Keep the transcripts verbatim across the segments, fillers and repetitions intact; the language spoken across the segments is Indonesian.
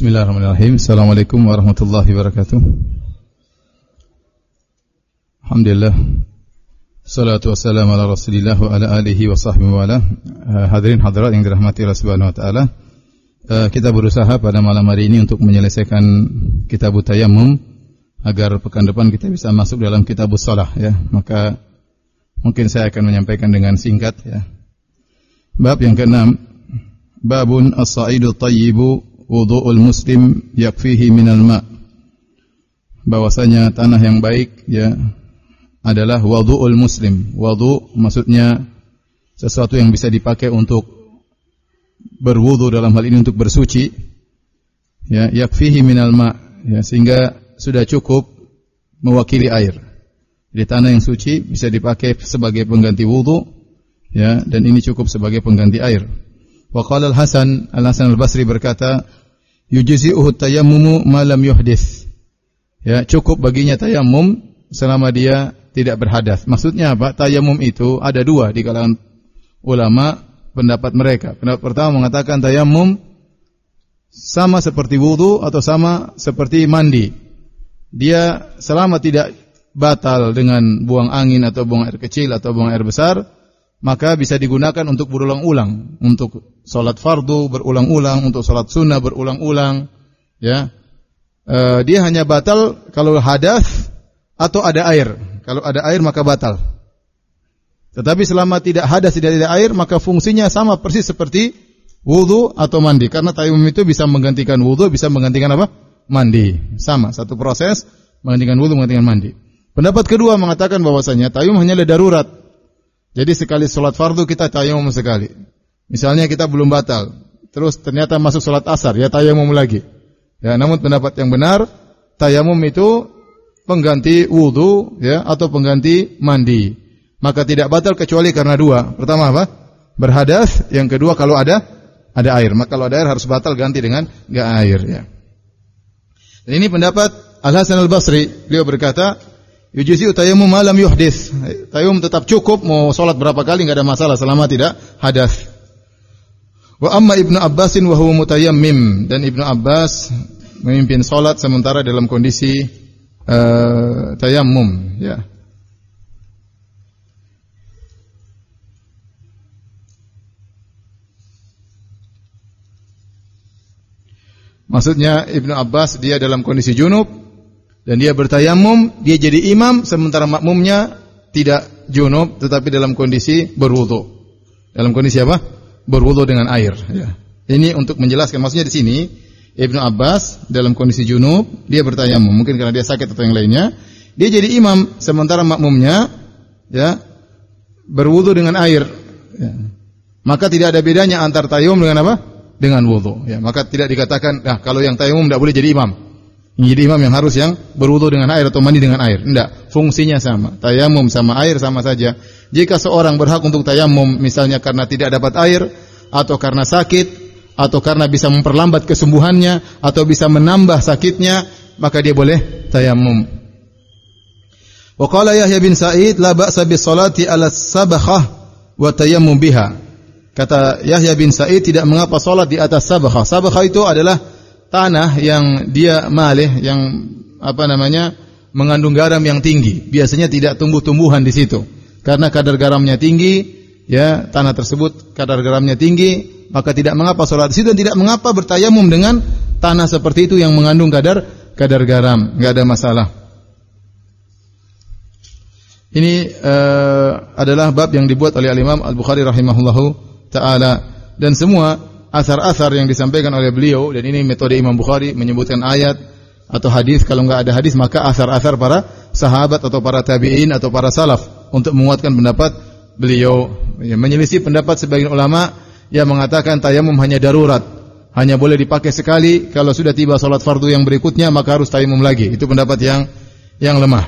Bismillahirrahmanirrahim. Assalamualaikum warahmatullahi wabarakatuh. Alhamdulillah. Salatu wassalamu ala Rasulillah wa ala alihi wa sahbihi wa ala. Uh, hadirin hadirat yang dirahmati Allah Subhanahu wa taala. Uh, kita berusaha pada malam hari ini untuk menyelesaikan kitab tayammum agar pekan depan kita bisa masuk dalam kitab shalah ya. Maka mungkin saya akan menyampaikan dengan singkat ya. Bab yang keenam, babun as-sa'idu thayyibu wudu'ul muslim yakfihi minal ma'. Bahwasanya tanah yang baik ya adalah wudu'ul muslim. Wudu maksudnya sesuatu yang bisa dipakai untuk berwudu, dalam hal ini untuk bersuci. Ya, yakfihi minal ma', ya, sehingga sudah cukup mewakili air. Jadi tanah yang suci bisa dipakai sebagai pengganti wudu ya, dan ini cukup sebagai pengganti air. Wa qala al-Hasan, Al-Hasan Al-Basri berkata, yujzi'uhu tayammumu ma lam yuhdits. Ya, cukup baginya tayammum selama dia tidak berhadas. Maksudnya apa? Tayammum itu ada dua di kalangan ulama pendapat mereka. Pendapat pertama mengatakan tayammum sama seperti wudu atau sama seperti mandi. Dia selama tidak batal dengan buang angin atau buang air kecil atau buang air besar, maka bisa digunakan untuk berulang-ulang, untuk salat fardu berulang-ulang, untuk salat sunnah berulang-ulang, ya. E, dia hanya batal kalau hadas atau ada air. Kalau ada air maka batal. Tetapi selama tidak hadas, tidak ada air, maka fungsinya sama persis seperti wudu atau mandi. Karena tayammum itu bisa menggantikan wudu, bisa menggantikan apa? Mandi. Sama, satu proses menggantikan wudu, menggantikan mandi. Pendapat kedua mengatakan bahwasanya tayammum hanyalah darurat. Jadi sekali sholat fardu kita tayammum sekali. Misalnya kita belum batal, terus ternyata masuk sholat asar, ya tayammum lagi. Ya, namun pendapat yang benar, tayammum itu pengganti wudu, ya, atau pengganti mandi. Maka tidak batal kecuali karena dua. Pertama apa? Berhadas. Yang kedua kalau ada ada air. Maka kalau ada air harus batal, ganti dengan enggak air. Ya. Dan ini pendapat Al-Hasan Al-Basri. Beliau berkata, yujzi'u tayammum ma lam yuhdits. Tayammum tetap cukup, mau salat berapa kali enggak ada masalah selama tidak hadas. Wa amma Ibnu Abbasin wa huwa mutayammim, dan Ibnu Abbas memimpin salat sementara dalam kondisi uh, tayammum, ya. Maksudnya Ibnu Abbas dia dalam kondisi junub dan dia bertayamum, dia jadi imam sementara makmumnya tidak junub tetapi dalam kondisi berwudu. Dalam kondisi apa? Berwudu dengan air, ya. Ini untuk menjelaskan, maksudnya di sini Ibnu Abbas dalam kondisi junub, dia bertayamum, mungkin karena dia sakit atau yang lainnya, dia jadi imam sementara makmumnya ya berwudu dengan air, ya. Maka tidak ada bedanya antar tayamum dengan apa? Dengan wudu, ya. Maka tidak dikatakan, nah kalau yang tayamum tidak boleh jadi imam. Jadi imam yang harus yang berwudu dengan air atau mandi dengan air. Tidak, fungsinya sama. Tayamum sama air sama saja. Jika seorang berhak untuk tayamum misalnya karena tidak dapat air, atau karena sakit, atau karena bisa memperlambat kesembuhannya, atau bisa menambah sakitnya, maka dia boleh tayamum. Wa qala Yahya bin Sa'id la ba'sa bis salati ala sabakhah wa tayammum biha. Kata Yahya bin Sa'id, tidak mengapa salat di atas sabakhah. Sabakhah itu adalah tanah yang dia malih, yang apa namanya, mengandung garam yang tinggi. Biasanya tidak tumbuh-tumbuhan di situ. Karena kadar garamnya tinggi, ya, tanah tersebut kadar garamnya tinggi, maka tidak mengapa salat di situ, dan tidak mengapa bertayamum dengan tanah seperti itu yang mengandung kadar kadar garam, enggak ada masalah. Ini uh, adalah bab yang dibuat oleh Al-Imam Al-Bukhari rahimahullahu ta'ala, dan semua asar-asar yang disampaikan oleh beliau, dan ini metode Imam Bukhari menyebutkan ayat atau hadis, kalau enggak ada hadis maka asar-asar para sahabat atau para tabi'in atau para salaf untuk menguatkan pendapat beliau. Ya, menyelisih pendapat sebagian ulama yang mengatakan tayamum hanya darurat, hanya boleh dipakai sekali, kalau sudah tiba salat fardu yang berikutnya maka harus tayamum lagi. Itu pendapat yang yang lemah.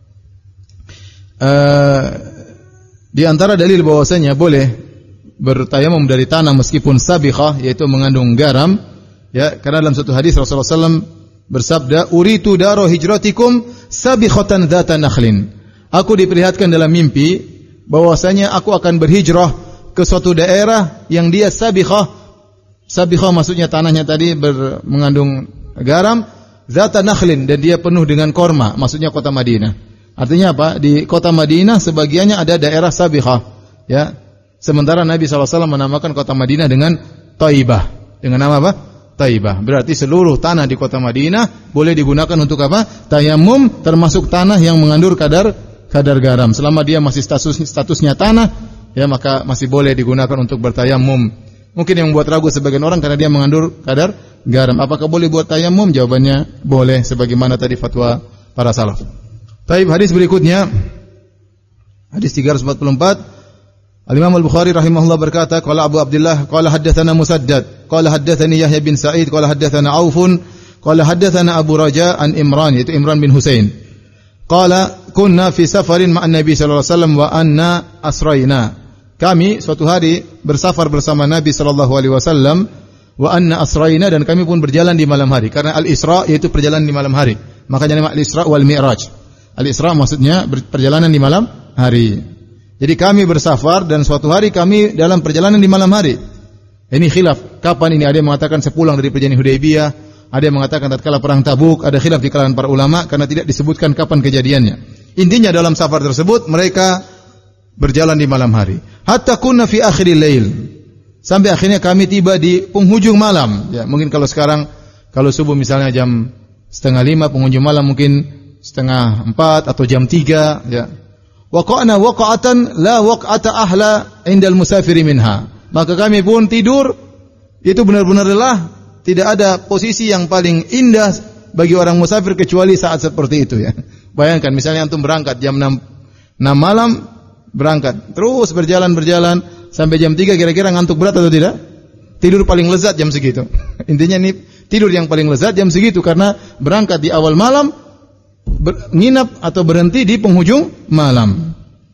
Uh, di antara dalil bahwasanya boleh bertayamum dari tanah meskipun sabikhah, yaitu mengandung garam, ya, karena dalam satu hadis Rasulullah sallallahu alaihi wasallam bersabda, uritu daro hijratikum sabikhatan dzata nakhlin. Aku diperlihatkan dalam mimpi bahwasanya aku akan berhijrah ke suatu daerah yang dia sabikhah, Sabiqah maksudnya tanahnya tadi ber, mengandung garam, zata nakhlin, dan dia penuh dengan korma, maksudnya kota Madinah. Artinya apa? Di kota Madinah sebagiannya ada daerah Sabiqah, ya. Sementara Nabi sallallahu alaihi wasallam menamakan kota Madinah dengan Thaibah. Dengan nama apa? Thaibah. Berarti seluruh tanah di kota Madinah boleh digunakan untuk apa? Tayammum, termasuk tanah yang mengandung kadar kadar garam. Selama dia masih status statusnya tanah, ya maka masih boleh digunakan untuk bertayammum. Mungkin yang membuat ragu sebagian orang karena dia mengandung kadar garam. Apakah boleh buat tayammum? Jawabannya boleh, sebagaimana tadi fatwa para salaf. Taib, hadis berikutnya, hadis tiga ratus empat puluh empat. Al-Imam Al-Bukhari rahimahullah berkata, qala Abu Abdullah, qala haddatsana Musaddad, qala haddatsani Yahya bin Sa'id, qala haddatsana Aufun, qala haddatsana Abu Raja an Imran, yaitu Imran bin Husain. Qala kunna fi safarin ma'an Nabi sallallahu alaihi wasallam wa anna asrayna. Kami suatu hari bersafar bersama Nabi sallallahu alaihi wasallam wa anna asrayna, dan kami pun berjalan di malam hari. Karena al-Isra yaitu perjalanan di malam hari. Makanya nama al-Isra wal Mi'raj. Al-Isra maksudnya perjalanan di malam hari. Jadi kami bersafar dan suatu hari kami dalam perjalanan di malam hari. Ini khilaf. Kapan ini? Ada yang mengatakan sepulang dari perjanjian Hudaybiyah, ada yang mengatakan tatkala perang Tabuk, ada khilaf di kalangan para ulama karena tidak disebutkan kapan kejadiannya. Intinya dalam safar tersebut mereka berjalan di malam hari. Hatta kunna fi akhiril lail. Sampai akhirnya kami tiba di penghujung malam. Ya, mungkin kalau sekarang kalau subuh misalnya jam setengah lima, penghujung malam mungkin setengah empat atau jam tiga, ya. Waqa'na waqa'atan la waq'ata ahla indal musafiri minha. Maka kami pun tidur, itu benar-benar lelah, tidak ada posisi yang paling indah bagi orang musafir kecuali saat seperti itu, ya. Bayangkan misalnya antum berangkat jam enam, enam malam berangkat, terus berjalan-berjalan sampai jam tiga, kira-kira ngantuk berat atau tidak? Tidur paling lezat jam segitu. Intinya ini tidur yang paling lezat jam segitu karena berangkat di awal malam, ber, nginap atau berhenti di penghujung malam.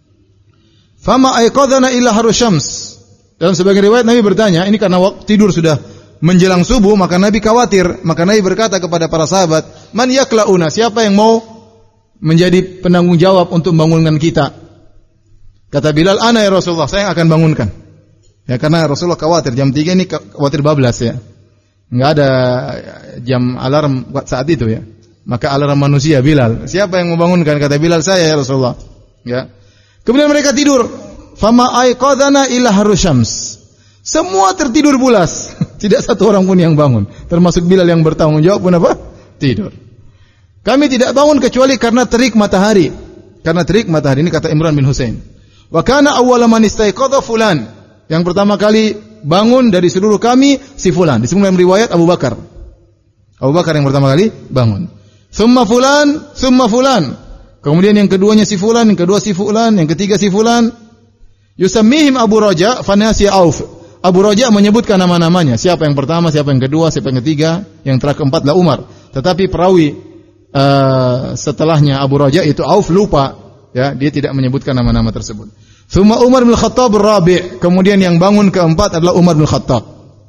Fama aiqadhana illa harus syams. Dalam sebagian riwayat Nabi bertanya, ini karena waktu tidur sudah menjelang subuh, maka Nabi khawatir, maka Nabi berkata kepada para sahabat, "Man yaklauna?" Siapa yang mau menjadi penanggung jawab untuk membangunkan kita? Kata Bilal, "Ana ya Rasulullah, saya yang akan bangunkan." Ya, karena Rasulullah khawatir jam tiga ini khawatir bablas, ya. Enggak ada jam alarm saat itu, ya. Maka alarm manusia Bilal. Siapa yang membangunkan? Kata Bilal, "Saya ya Rasulullah." Ya. Kemudian mereka tidur. Fama aiqadhana illa harusyams. Semua tertidur pulas. Tidak satu orang pun yang bangun. Termasuk Bilal yang bertanggung jawab pun apa? Tidur. Kami tidak bangun kecuali karena terik matahari. Karena terik matahari, ini kata Imran bin Husain. Wa kana awwala man istaiqadha fulan. Yang pertama kali bangun dari seluruh kami si fulan. Disebut dalam riwayat Abu Bakar. Abu Bakar yang pertama kali bangun. Summa fulan, summa fulan. Kemudian yang keduanya si fulan, yang kedua si fulan, yang ketiga si fulan. Yusammihim Abu Raja fanasi Auf. Abu Raja menyebutkan nama-namanya. Siapa yang pertama, siapa yang kedua, siapa yang ketiga, yang terakhir keempat adalah Umar. Tetapi perawi uh, setelahnya Abu Raja itu Auf lupa, ya, dia tidak menyebutkan nama-nama tersebut. Tsumma Umar bin Khattab ar-rabi'. Kemudian yang bangun keempat adalah Umar bin Khattab.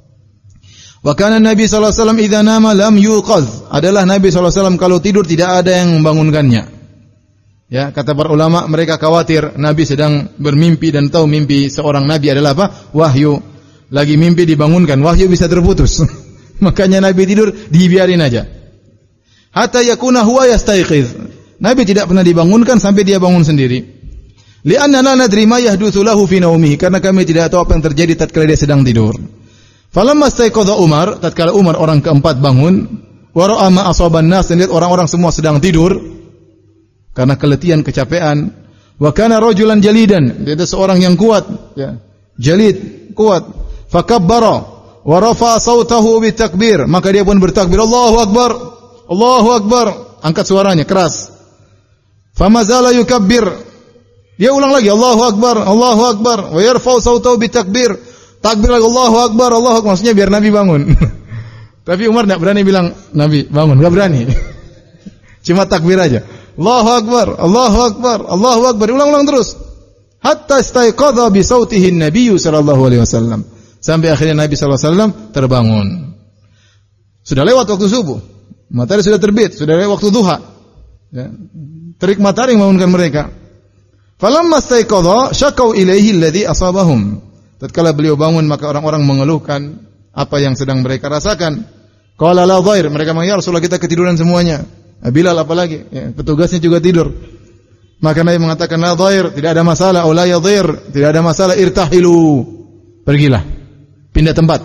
Wa kana Nabi sallallahu alaihi wasallam idza nama lam yuqaz. Adalah Nabi sallallahu alaihi wasallam kalau tidur tidak ada yang membangunkannya. Ya, kata para ulama, mereka khawatir Nabi sedang bermimpi dan tahu mimpi seorang nabi adalah apa? Wahyu. Lagi mimpi dibangunkan, wahyu bisa terputus. Makanya Nabi tidur dibiarin aja. Hatta yakuna huwa yastayqiz. Nabi tidak pernah dibangunkan sampai dia bangun sendiri. Li'anna la nadri ma yahdutsu lahu fi naumihi, karena kami tidak tahu apa yang terjadi tatkala dia sedang tidur. Falamma staiqadha Umar, tatkala Umar orang keempat bangun, wa ra'a ma asaban nas, dan lihat orang-orang semua sedang tidur karena keletihan, kecapean. Wa kana rajulan jalidan, dia adalah seorang yang kuat, ya. Jalid, kuat. Fakabbara wa rafa'a sautahu bitakbir, maka dia pun bertakbir, Allahu akbar, Allahu akbar, angkat suaranya keras. Famazala yukabbir, dia ulang lagi, Allahu akbar, Allahu akbar, wa yarfa'u sautahu bitakbir, takbir lagi, Allahu akbar, Allahu akbar, maksudnya biar Nabi bangun. Tapi Umar tidak berani bilang Nabi bangun, enggak berani. Cuma takbir aja. Allahu akbar, Allahu akbar, Allahu akbar, ulang-ulang terus. Hatta istaiqadha bi sautihi an-nabiy sallallahu alaihi wasallam. Sampai akhirnya Nabi sallallahu alaihi wasallam terbangun. Sudah lewat waktu subuh. Matahari sudah terbit, sudah lewat waktu duha. Ya. Terik matahari membangunkan mereka. Falamma istaiqadha syakau ilaihi alladhi asabahum. Tatkala beliau bangun maka orang-orang mengeluhkan apa yang sedang mereka rasakan. Qala la dhair, mereka mengatakan ya Rasulullah kita ketiduran semuanya. Bilal apalagi, ya, petugasnya juga tidur. Maka Nabi mengatakan la dhair, tidak ada masalah, la yadhir, tidak ada masalah, irtahilu. Pergilah, pindah tempat.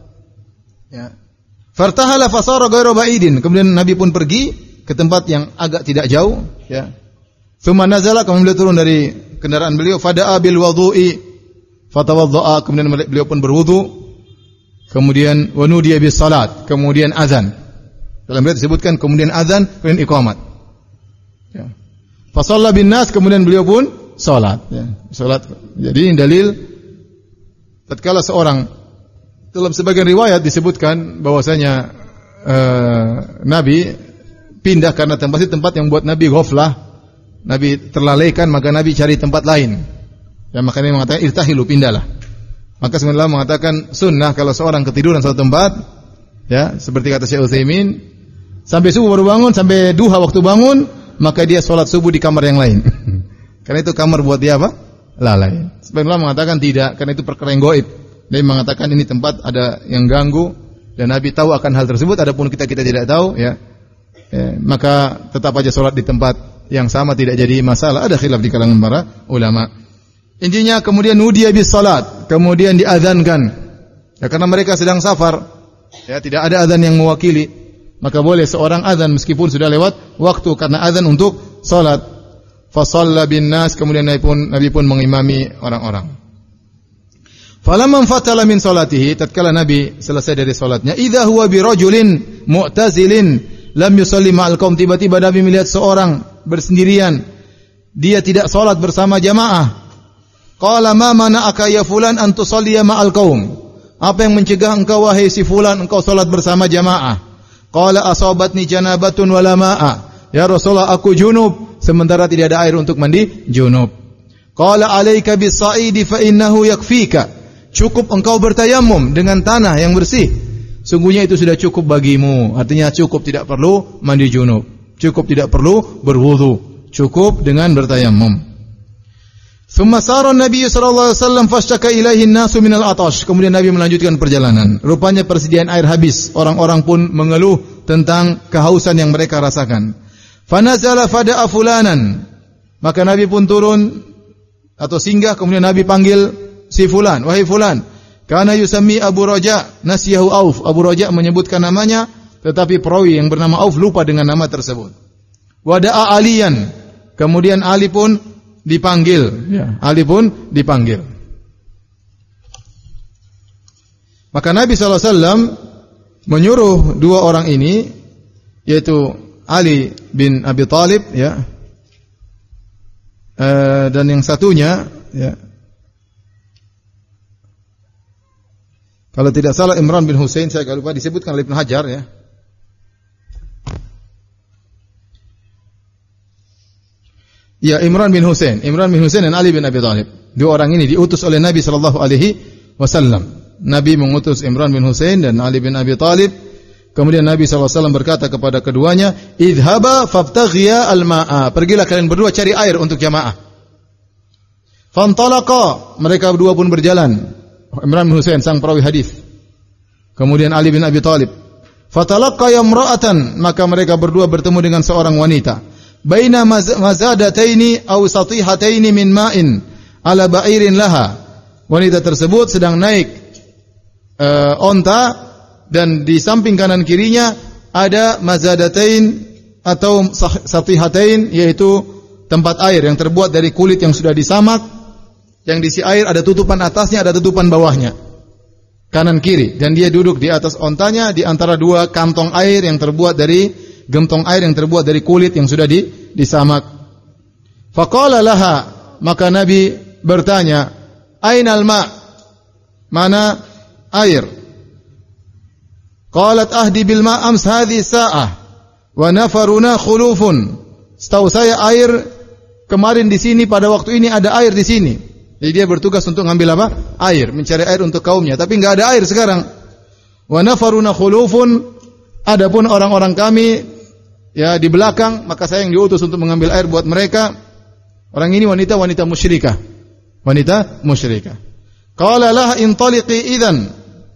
Ya. Fartahala fasara ghairu ba'idin. Kemudian Nabi pun pergi ke tempat yang agak tidak jauh, ya. Tsumma nazala, kemudian beliau turun dari kendaraan beliau, fada'a bil wudu'i, fatawadda'a, kemudian beliau pun berwudu. Kemudian wanudiya bis salat, kemudian azan. Dalam riwayat disebutkan kemudian azan, kemudian iqamat. Ya. Fa shalla bin nas, kemudian beliau pun salat, ya. Salat. Jadi dalil tatkala seorang, dalam sebagian riwayat disebutkan bahwasanya uh, Nabi pindah karena tempat itu tempat yang buat Nabi ghaflah. Nabi terlalaikan, maka Nabi cari tempat lain. Ya, maka Nabi mengatakan irtahilu, pindahlah. Maka sebenarnya mengatakan sunnah kalau seorang ketiduran suatu tempat, ya, seperti kata Syekh Utsaimin, sampai subuh baru bangun, sampai duha waktu bangun, maka dia sholat subuh di kamar yang lain. Karena itu kamar buat dia apa? Lalai. Sebenarnya mengatakan tidak, karena itu perkara yang gaib. Dia mengatakan ini tempat ada yang ganggu dan Nabi tahu akan hal tersebut, adapun kita kita tidak tahu, ya. Ya, maka tetap aja sholat di tempat yang sama tidak jadi masalah. Ada khilaf di kalangan para ulama. Intinya kemudian nudiya bis salat, kemudian diazankan. Ya, karena mereka sedang safar, ya, tidak ada azan yang mewakili, maka boleh seorang azan meskipun sudah lewat waktu karena azan untuk salat. Fa shalla bin nas, kemudian Nabi pun Nabi pun mengimami orang-orang. Falamma fatala min salatihi, tatkala Nabi selesai dari salatnya, idza huwa bi rajulin mu'tazilin lam yusalli ma'al qaum, tiba-tiba Nabi melihat seorang bersendirian, dia tidak salat bersama jamaah. Qala ma mana'aka ya fulan an tusalliya ma'al qaum, apa yang mencegah engkau wahai si fulan engkau salat bersama jamaah? Qala asabatni janabatun wala ma'a, ya Rasulullah aku junub sementara tidak ada air untuk mandi junub. Qala alaika bis sa'idi fa innahu yakfika, cukup engkau bertayamum dengan tanah yang bersih, sungguhnya itu sudah cukup bagimu. Artinya cukup, tidak perlu mandi junub, cukup tidak perlu berwudu, cukup dengan bertayamum. Thumma sara Nabi sallallahu alaihi wasallam fashtaka ilaihi an-nasu min al-atash. Kemudian Nabi melanjutkan perjalanan. Rupanya persediaan air habis. Orang-orang pun mengeluh tentang kehausan yang mereka rasakan. Fanazala fada'a fulanan. Maka Nabi pun turun atau singgah, kemudian Nabi panggil si fulan, wahai fulan. Kana yusammi Abu Raja, nasiyahu Auf. Abu Raja menyebutkan namanya, tetapi perawi yang bernama Auf lupa dengan nama tersebut. Wada'a Aliyan. Kemudian Ali pun dipanggil, ya. Ali pun dipanggil. Maka Nabi sallallahu alaihi wasallam menyuruh dua orang ini, yaitu Ali bin Abi Thalib, ya, e, dan yang satunya, ya, kalau tidak salah Imran bin Husain, saya agak lupa, disebutkan oleh Ibnu Hajar, ya. Ya, Imran bin Husain, Imran bin Husain dan Ali bin Abi Thalib. Dua orang ini diutus oleh Nabi sallallahu alaihi wasallam. Nabi mengutus Imran bin Husain dan Ali bin Abi Thalib. Kemudian Nabi sallallahu alaihi wasallam berkata kepada keduanya, "Idhaba fabtaghiya al-ma'a." Pergilah kalian berdua cari air untuk jamaah. Fantalaqa, mereka berdua pun berjalan. Imran bin Husain sang perawi hadis. Kemudian Ali bin Abi Thalib. Fatalaqa imra'atan, maka mereka berdua bertemu dengan seorang wanita. Baina mazadataini aw satihataini min ma'in ala ba'irin laha. Wanita tersebut sedang naik uh, onta dan di samping kanan kirinya ada mazadatain atau satihatain, yaitu tempat air yang terbuat dari kulit yang sudah disamak, yang diisi air, ada tutupan atasnya, ada tutupan bawahnya, kanan kiri, dan dia duduk di atas ontanya di antara dua kantong air yang terbuat dari gentong air yang terbuat dari kulit yang sudah di, disamak. Faqala laha, maka Nabi bertanya, ainal ma, mana air? Qalat ahdi bil ma ams hadhi sa'ah wa nafaruna khulufun. Setahu saya air kemarin di sini, pada waktu ini ada air di sini. Jadi dia bertugas untuk ngambil apa? Air, mencari air untuk kaumnya, tapi enggak ada air sekarang. Wa nafaruna khulufun, adapun orang-orang kami ya di belakang, maka saya yang diutus untuk mengambil air buat mereka. Orang ini wanita-wanita musyrikah. Wanita musyrikah. Qala laha intaliqi idzan.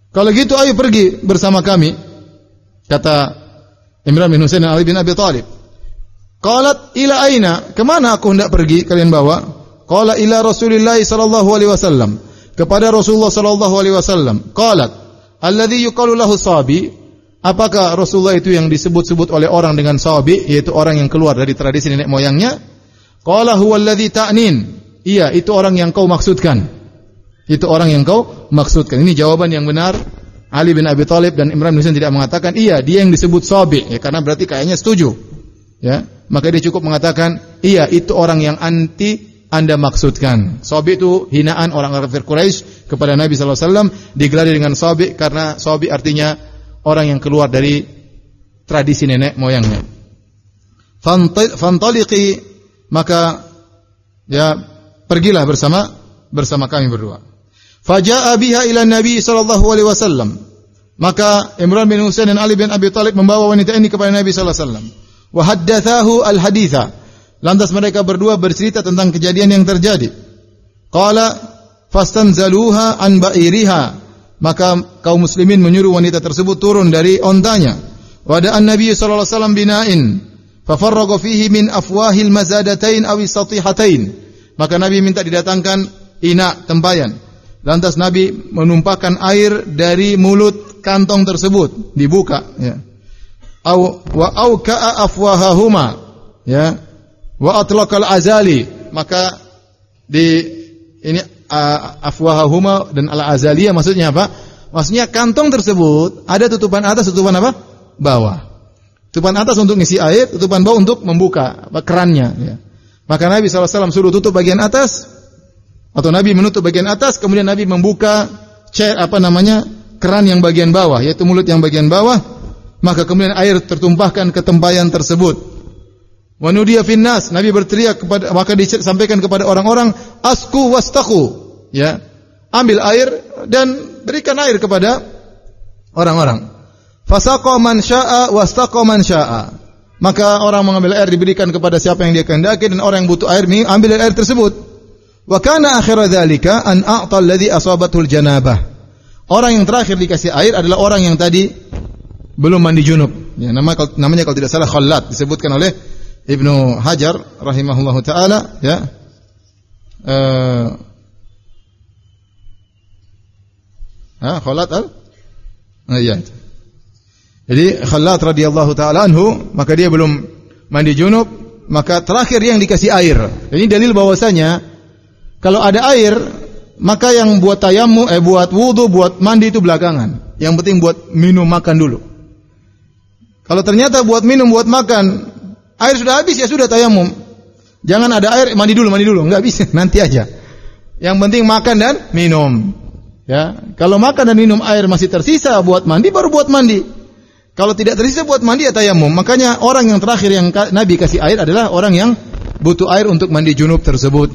Kalau gitu ayo pergi bersama kami. Kata Imran bin Husain dan Ali bin Abi Thalib. Qalat ila aina? Kemana aku hendak pergi kalian bawa? Qala ila Rasulillah sallallahu alaihi wasallam. Kepada Rasulullah sallallahu alaihi wasallam. Qalat alladhi yuqalu lahu sabi? Apakah Rasulullah itu yang disebut-sebut oleh orang dengan sabi, yaitu orang yang keluar dari tradisi nenek moyangnya? Qala huwa alladhi ta'nin. Iya, itu orang yang kau maksudkan. Itu orang yang kau maksudkan. Ini jawaban yang benar. Ali bin Abi Thalib dan Imran bin Husain tidak mengatakan iya, dia yang disebut sabi, ya, karena berarti kayaknya setuju. Ya, maka dia cukup mengatakan iya, itu orang yang anti Anda maksudkan. Sabi itu hinaan orang kafir Quraisy kepada Nabi sallallahu alaihi wasallam, digelari dengan sabi karena sabi artinya orang yang keluar dari tradisi nenek moyangnya. Fantaliqi, maka ya pergilah bersama bersama kami berdua. Faja'a biha ila Nabi sallallahu alaihi wasallam. Maka Imran bin Husain dan Ali bin Abi Thalib membawa wanita ini kepada Nabi sallallahu alaihi wasallam. Wa haddatsahu al-haditha. Lantas mereka berdua bercerita tentang kejadian yang terjadi. Qala fastanzaluha an ba'iriha. Maka kaum muslimin menyuruh wanita tersebut turun dari ontanya. Wa da'an Nabi sallallahu alaihi wasallam bina'in fa farraga fihi min afwahil mazadatain aw satihatain. Maka Nabi minta didatangkan ina, tempayan. Lantas Nabi menumpahkan air dari mulut kantong tersebut, dibuka, ya. Au wa auka'a afwahahuma, ya. Wa atlaqal azali, maka di ini uh, afwahahuma dan al azaliyah maksudnya apa? Maksudnya kantong tersebut ada tutupan atas, tutupan apa? Bawah. Tutupan atas untuk ngisi air, tutupan bawah untuk membuka apa, kerannya, ya. Maka Nabi sallallahu alaihi wasallam suruh tutup bagian atas, atau Nabi menutup bagian atas, kemudian Nabi membuka chair apa namanya keran yang bagian bawah, yaitu mulut yang bagian bawah, maka kemudian air tertumpahkan ke tempayan tersebut. Wa nudiya finnas, Nabi berteriak kepada, maka disampaikan kepada orang-orang, asku wastaku, ya, ambil air dan berikan air kepada orang-orang. Fasaqa man syaa wastaqa man syaa. Maka orang mengambil air diberikan kepada siapa yang dia kehendaki, dan orang yang butuh air ini ambil air tersebut. Wa kana akhir dzalika an a'ta alladhi asabatul janabah. Orang yang terakhir dikasih air adalah orang yang tadi belum mandi junub. Ya, nama, namanya kalau tidak salah Khallat, disebutkan oleh Ibnu Hajar rahimahullahu taala, ya. Eh Ah, Khallat al? Ah, iya. Jadi Khallat radhiyallahu taala anhu, maka dia belum mandi junub, maka terakhir yang dikasih air. Ini dalil bahwasanya kalau ada air, maka yang buat tayammum, eh buat wudu, buat mandi itu belakangan. Yang penting buat minum makan dulu. Kalau ternyata buat minum, buat makan, air sudah habis, ya sudah tayammum. Jangan ada air, mandi dulu, mandi dulu, enggak bisa, nanti aja. Yang penting makan dan minum. Ya, kalau makan dan minum air masih tersisa buat mandi, baru buat mandi. Kalau tidak tersisa buat mandi, ya tayamum. Makanya orang yang terakhir yang Nabi kasih air adalah orang yang butuh air untuk mandi junub tersebut.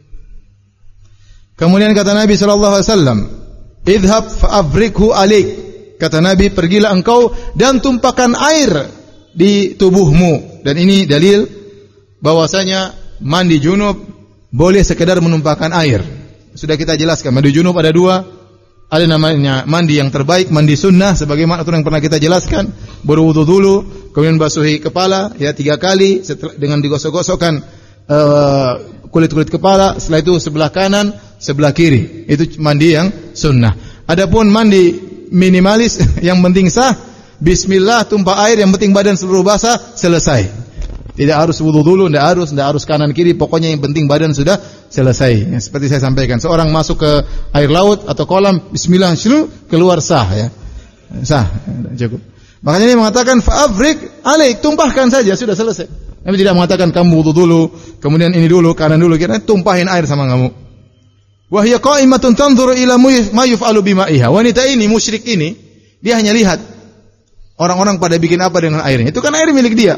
Kemudian kata Nabi sallallahu alaihi wasallam, "Idhhab fa'abrikhu alik." Kata Nabi, pergilah engkau dan tumpahkan air di tubuhmu. Dan ini dalil bahwasanya mandi junub boleh sekedar menumpahkan air. Sudah kita jelaskan, mandi junub ada dua. Ada namanya mandi yang terbaik, mandi sunnah, sebagaimana aturan yang pernah kita jelaskan. Berwudu dulu, kemudian basuhi kepala, ya tiga kali, setelah, dengan digosok-gosokkan uh, kulit-kulit kepala. Setelah itu sebelah kanan, sebelah kiri. Itu mandi yang sunnah. Adapun mandi minimalis, yang penting sah, bismillah, tumpah air, yang penting badan seluruh basah, selesai. Tidak harus wudu dulu, tidak harus, tidak harus kanan kiri, pokoknya yang penting badan sudah selesai. Ya, seperti saya sampaikan, seorang masuk ke air laut atau kolam, bismillah, keluar sah, ya, sah, cukup. Makanya ini mengatakan fa'afrik alaik, tumpahkan saja, sudah selesai. Nabi tidak mengatakan kamu wudu dulu, kemudian ini dulu, kanan dulu, kira tumpahin air sama kamu. Wahya qa'imatun tanzuru ila ma yuf'alu bima'iha. Wanita ini, musyrik ini, dia hanya lihat orang-orang pada bikin apa dengan airnya. Itu kan air milik dia.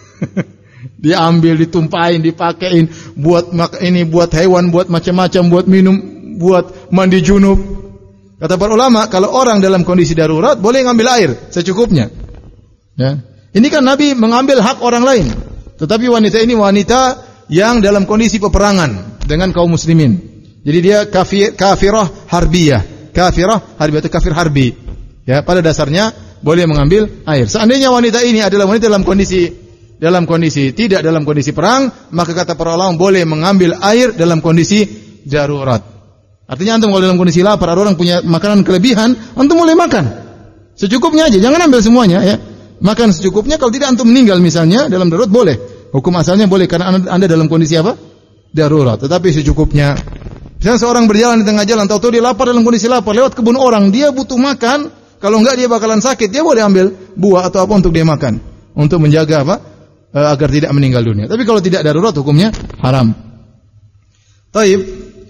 Dia ambil, ditumpahin, dipakein, buat ini, buat hewan, buat macam-macam, buat minum, buat mandi junub. Kata para ulama, kalau orang dalam kondisi darurat boleh ngambil air secukupnya. Ya. Ini kan Nabi mengambil hak orang lain. Tetapi wanita ini wanita yang dalam kondisi peperangan dengan kaum muslimin. Jadi dia kafir, kafirah harbiyah. Kafirah harbiyah itu kafir harbi. Ya, pada dasarnya boleh mengambil air. Seandainya wanita ini adalah wanita dalam kondisi dalam kondisi tidak dalam kondisi perang, maka kata para ulama boleh mengambil air dalam kondisi darurat. Artinya antum kalau dalam kondisi lapar, ada orang punya makanan kelebihan, antum boleh makan. Secukupnya aja, jangan ambil semuanya ya. Makan secukupnya, kalau tidak antum meninggal misalnya dalam darurat boleh. Hukum asalnya boleh karena anda dalam kondisi apa? Darurat. Tetapi secukupnya. Misalnya seorang berjalan di tengah jalan, tahu-tahu dia lapar dalam kondisi lapar, lewat kebun orang, dia butuh makan, kalau enggak dia bakalan sakit, dia boleh ambil buah atau apa untuk dia makan, untuk menjaga apa? E, agar tidak meninggal dunia. Tapi kalau tidak darurat hukumnya haram. Taib.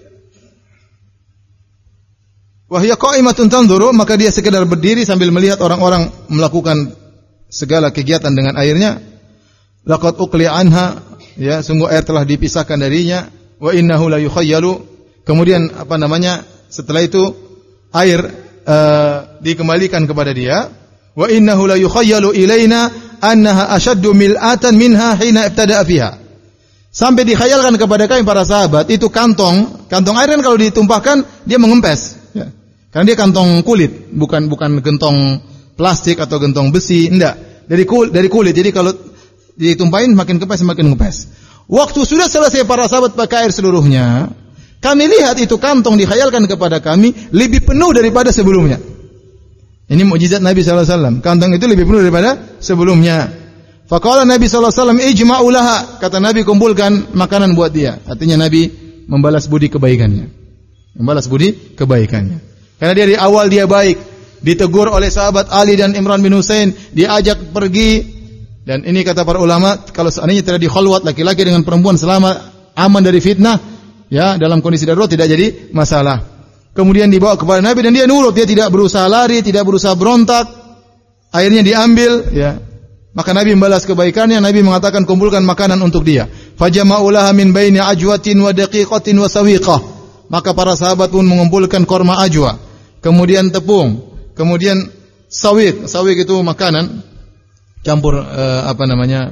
Wa hiya qa'imatun tanzuru, maka dia sekedar berdiri sambil melihat orang-orang melakukan segala kegiatan dengan airnya. Laqad uqli anha, ya, sungguh air telah dipisahkan darinya. Wa innahu la yukhayyalu. Kemudian apa namanya? Setelah itu air uh, dikembalikan kepada dia. Wa innahu la yukhayyalu ilaina annaha ashaddu mil'atan minha hina ibtada'a fiha. Sampai dikhayalkan kepada kami para sahabat, itu kantong, kantong air kan kalau ditumpahkan dia mengempes, ya. Karena dia kantong kulit, bukan bukan gentong plastik atau gentong besi, enggak. Dari kulit, dari kulit. Jadi kalau ditumpahin makin kempes makin kempes. Waktu sudah selesai para sahabat pakai air seluruhnya, kami lihat itu kantong dikhayalkan kepada kami lebih penuh daripada sebelumnya. Ini mukjizat Nabi sallallahu alaihi wasallam. Kantong itu lebih penuh daripada sebelumnya. Faqala Nabi sallallahu alaihi wasallam ijma'u laha. Kata Nabi, kumpulkan makanan buat dia. Artinya Nabi membalas budi kebaikannya. Membalas budi kebaikannya. Karena dia di awal dia baik, ditegur oleh sahabat Ali dan Imran bin Husain, diajak pergi. Dan ini kata para ulama, kalau seandainya tidak dikhalwat laki-laki dengan perempuan selama aman dari fitnah, ya, dalam kondisi darurat tidak jadi masalah. Kemudian dibawa kepada Nabi dan dia nurut, dia tidak berusaha lari, tidak berusaha berontak. Airnya diambil, ya. Maka Nabi membalas kebaikannya. Nabi mengatakan kumpulkan makanan untuk dia. Fajama'ulaha min baini ajwatin wa daqiqatin wa sawiqah. Maka para sahabat pun mengumpulkan korma ajwa, kemudian tepung, kemudian sawiq. Sawiq itu makanan campur uh, apa namanya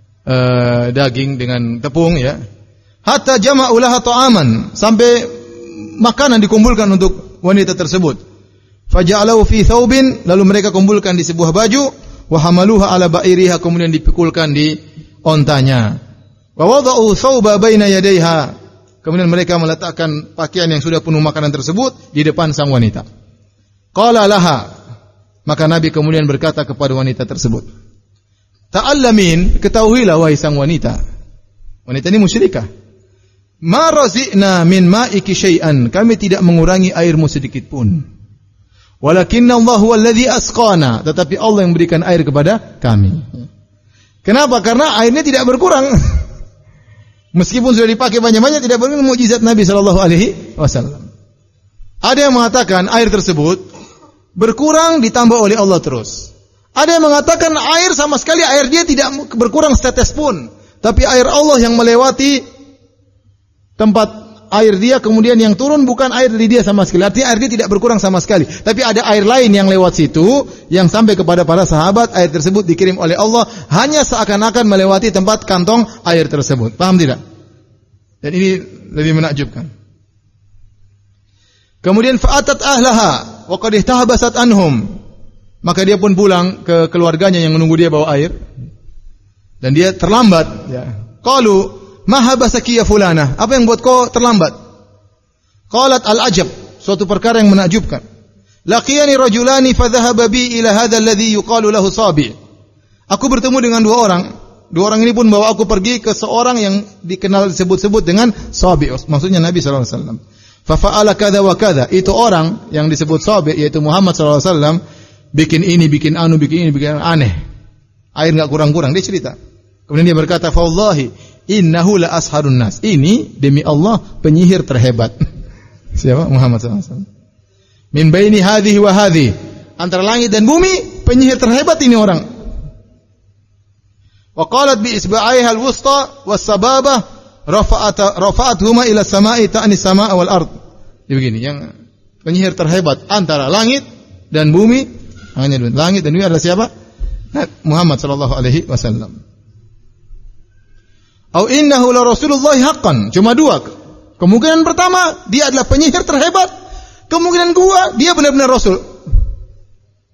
uh, daging dengan tepung, ya. Hatta jama'ulaha ta'aman, sampai makanan dikumpulkan untuk wanita tersebut. Faja'alahu fi thawbin, lalu mereka kumpulkan di sebuah baju. Wa hamaluha ala ba'iriha, kemudian dipikulkan di ontanya. Wa wada'u thawba baina yadayha, kemudian mereka meletakkan pakaian yang sudah penuh makanan tersebut di depan sang wanita. Qala laha, maka Nabi kemudian berkata kepada wanita tersebut, ta'allamin, ketahuilah wahai sang wanita. Wanita ini musyrikah. Ma razi'na min ma'iki syai'an, kami tidak mengurangi airmu sedikit pun. Walakinna Allah huwa alladhi asqana, tetapi Allah yang memberikan air kepada kami. Kenapa? Karena airnya tidak berkurang. Meskipun sudah dipakai banyak-banyak, tidak berkurang. Mukjizat Nabi sallallahu alaihi wasallam. Ada yang mengatakan air tersebut berkurang ditambah oleh Allah terus. Ada yang mengatakan air sama sekali air dia tidak berkurang setetes pun, tapi air Allah yang melewati tempat air dia, kemudian yang turun bukan air dari dia sama sekali. Artinya air dia tidak berkurang sama sekali, tapi ada air lain yang lewat situ, yang sampai kepada para sahabat. Air tersebut dikirim oleh Allah, hanya seakan-akan melewati tempat kantong air tersebut. Paham tidak? Dan ini lebih menakjubkan. Kemudian fa'atat ahlaha wa qad ihtahabasat anhum, maka dia pun pulang ke keluarganya yang menunggu dia bawa air, dan dia terlambat, ya. Qalu ma habasaki ya fulanah, apa yang buat kau terlambat? Qalat al-ajab, suatu perkara yang menakjubkan. Laqiyani rajulani fa dhahaba bi ila hadha alladhi yuqalu lahu sabi'. Aku bertemu dengan dua orang. Dua orang ini pun bawa aku pergi ke seorang yang dikenal disebut-sebut dengan sabi', maksudnya Nabi sallallahu alaihi wasallam. Fa fa'ala kadza wa kadza. Itu orang yang disebut sabi', yaitu Muhammad sallallahu alaihi wasallam, bikin ini, bikin anu, bikin ini, bikin anu, aneh. Air enggak kurang-kurang, dia cerita. Kemudian dia berkata, "Fa wallahi innahu la asharun nas." Ini demi Allah penyihir terhebat. Siapa? Muhammad sallallahu alaihi wasallam. Min baini hadhihi wa hadhihi, antara langit dan bumi, penyihir terhebat ini orang. Wa qalat bi isba'iha al-wusta was-sababah rafa'at rafa'athuma ila as-sama'i ta'ni as-sama'a wal ard. Jadi begini, yang penyihir terhebat antara langit dan bumi, hanya langit dan bumi adalah siapa? Muhammad sallallahu alaihi wasallam. Au innahu la Rasulullah haqqan. Cuma dua. Kemungkinan pertama, dia adalah penyihir terhebat. Kemungkinan kedua, dia benar-benar Rasul.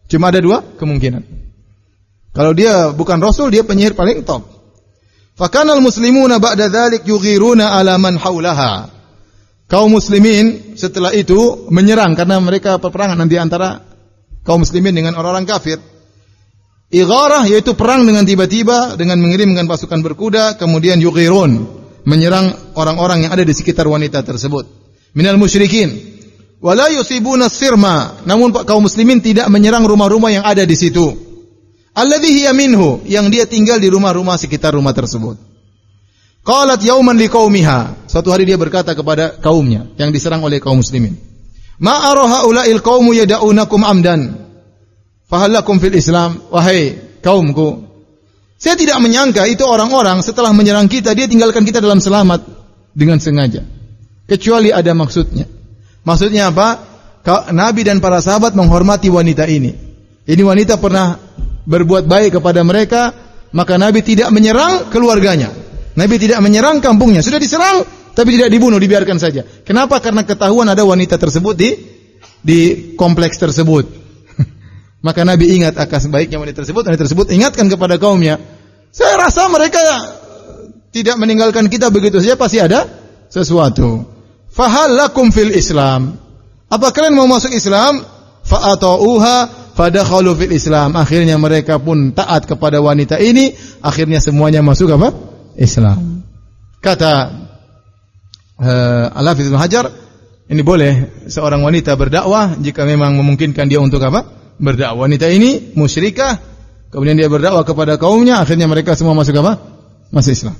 Cuma ada dua kemungkinan. Kalau dia bukan rasul, dia penyihir paling top. Fakanal muslimuna ba'da dzalik yughiruna ala man haulaha. Kaum muslimin setelah itu menyerang karena mereka peperangan nanti antara kaum muslimin dengan orang-orang kafir. Igharah yaitu perang dengan tiba-tiba dengan mengirimkan pasukan berkuda, kemudian yughirun menyerang orang-orang yang ada di sekitar wanita tersebut. Minal musyrikin. Wala yusibuna sirma, namun kaum muslimin tidak menyerang rumah-rumah yang ada di situ. Alladhi hiya minhu, yang dia tinggal di rumah-rumah sekitar rumah tersebut. Qalat yauman liqaumiha, suatu hari dia berkata kepada kaumnya yang diserang oleh kaum muslimin. Ma ara haula'il qaumu yad'unakum amdan. Fahallakum fil Islam, wahai kaumku. Saya tidak menyangka itu orang-orang setelah menyerang kita dia tinggalkan kita dalam selamat dengan sengaja. Kecuali ada maksudnya. Maksudnya apa? Nabi dan para sahabat menghormati wanita ini. Ini wanita pernah berbuat baik kepada mereka, maka Nabi tidak menyerang keluarganya. Nabi tidak menyerang kampungnya. Sudah diserang, tapi tidak dibunuh, dibiarkan saja. Kenapa? Karena ketahuan ada wanita tersebut di di kompleks tersebut. Maka Nabi ingat akan baiknya wanita tersebut. Wanita tersebut ingatkan kepada kaumnya. Saya rasa mereka tidak meninggalkan kita begitu saja, pasti ada sesuatu. Fahal lakum fil Islam. Apa kalian mau masuk Islam? Fa'ata'uha fadakhalu fil Islam. Akhirnya mereka pun taat kepada wanita ini. Akhirnya semuanya masuk apa? Islam. Kata uh, Al-Hafidz Ibnu Hajar, ini boleh seorang wanita berdakwah jika memang memungkinkan dia untuk apa? Berdakwah. Wanita ini musyrikah, kemudian dia berdakwah kepada kaumnya, akhirnya mereka semua masuk apa? Masuk Islam.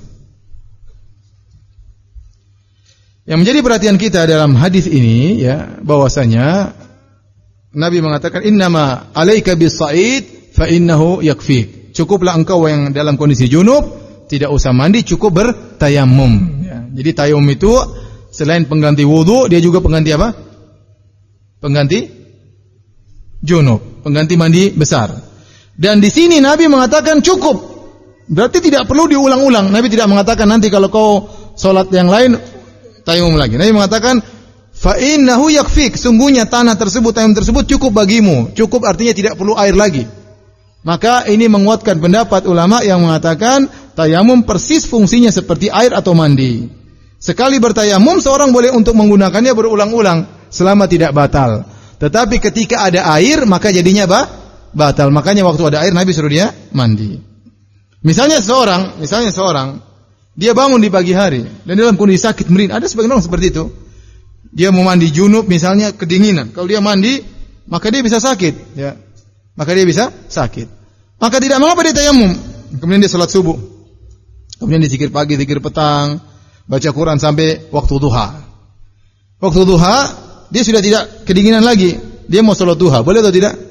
Yang menjadi perhatian kita dalam hadis ini ya, bahwasanya Nabi mengatakan innama alaika bis-sa'id fa innahu yakfik. Cukuplah engkau yang dalam kondisi junub, tidak usah mandi, cukup bertayamum ya. Jadi tayamum itu selain pengganti wudu, dia juga pengganti apa? Pengganti junub, pengganti mandi besar. Dan di sini Nabi mengatakan cukup. Berarti tidak perlu diulang-ulang. Nabi tidak mengatakan nanti kalau kau salat yang lain tayamum lagi. Nabi mengatakan fa innahu yakfik, sungguhnya tanah tersebut, tayamum tersebut cukup bagimu. Cukup artinya tidak perlu air lagi. Maka ini menguatkan pendapat ulama yang mengatakan tayamum persis fungsinya seperti air atau mandi. Sekali bertayamum seorang boleh untuk menggunakannya berulang-ulang selama tidak batal. Tetapi ketika ada air maka jadinya bah, batal. Makanya waktu ada air Nabi suruh dia mandi. Misalnya seorang, misalnya seorang dia bangun di pagi hari dan dalam kondisi sakit merin, ada sebagian orang seperti itu. Dia mau mandi junub misalnya kedinginan. Kalau dia mandi maka dia bisa sakit, ya. Maka dia bisa sakit. Maka tidak mengapa dia tayamum. Kemudian dia salat subuh. Kemudian dia zikir pagi, zikir petang, baca Quran sampai waktu duha. Waktu duha dia sudah tidak kedinginan lagi. Dia mau salat duha, boleh atau tidak?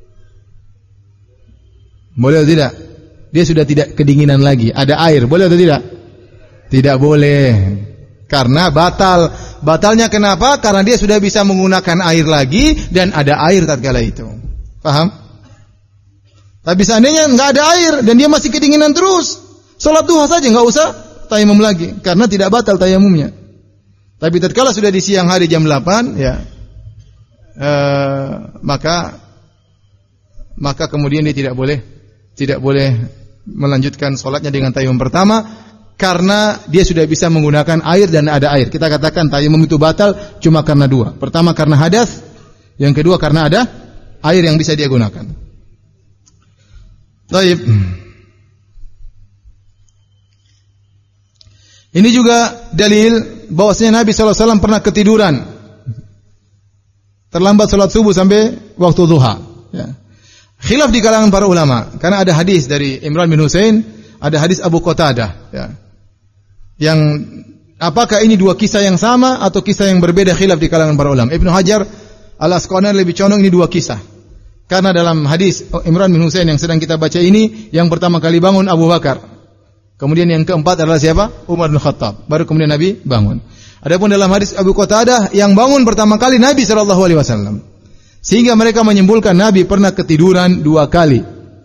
Boleh atau tidak? Dia sudah tidak kedinginan lagi. Ada air, boleh atau tidak? Tidak boleh. Karena batal. Batalnya kenapa? Karena dia sudah bisa menggunakan air lagi dan ada air tatkala itu. Paham? Tapi seandainya enggak ada air dan dia masih kedinginan terus, salat duha saja, enggak usah tayamum lagi karena tidak batal tayamumnya. Tapi tatkala sudah di siang hari jam delapan ya, eh, maka maka kemudian dia tidak boleh tidak boleh melanjutkan salatnya dengan tayamum pertama karena dia sudah bisa menggunakan air dan ada air. Kita katakan tayamum itu batal cuma karena dua. Pertama karena hadas, yang kedua karena ada air yang bisa dia gunakan. Baik. Ini juga dalil bahwasanya Nabi sallallahu alaihi wasallam pernah ketiduran. Terlambat salat subuh sampai waktu duha, ya. Khilaf di kalangan para ulama karena ada hadis dari Imran bin Husain, ada hadis Abu Qatadah, ya. Yang apakah ini dua kisah yang sama atau kisah yang berbeda, khilaf di kalangan para ulama. Ibnu Hajar Al-Asqalani lebih condong ini dua kisah. Karena dalam hadis Imran bin Husain yang sedang kita baca ini, yang pertama kali bangun Abu Bakar. Kemudian yang keempat adalah siapa? Umar bin Khattab. Baru kemudian Nabi bangun. Adapun dalam hadis Abu Qatadah, yang bangun pertama kali Nabi sallallahu alaihi wasallam. Sehingga mereka menyimpulkan Nabi pernah ketiduran dua kali.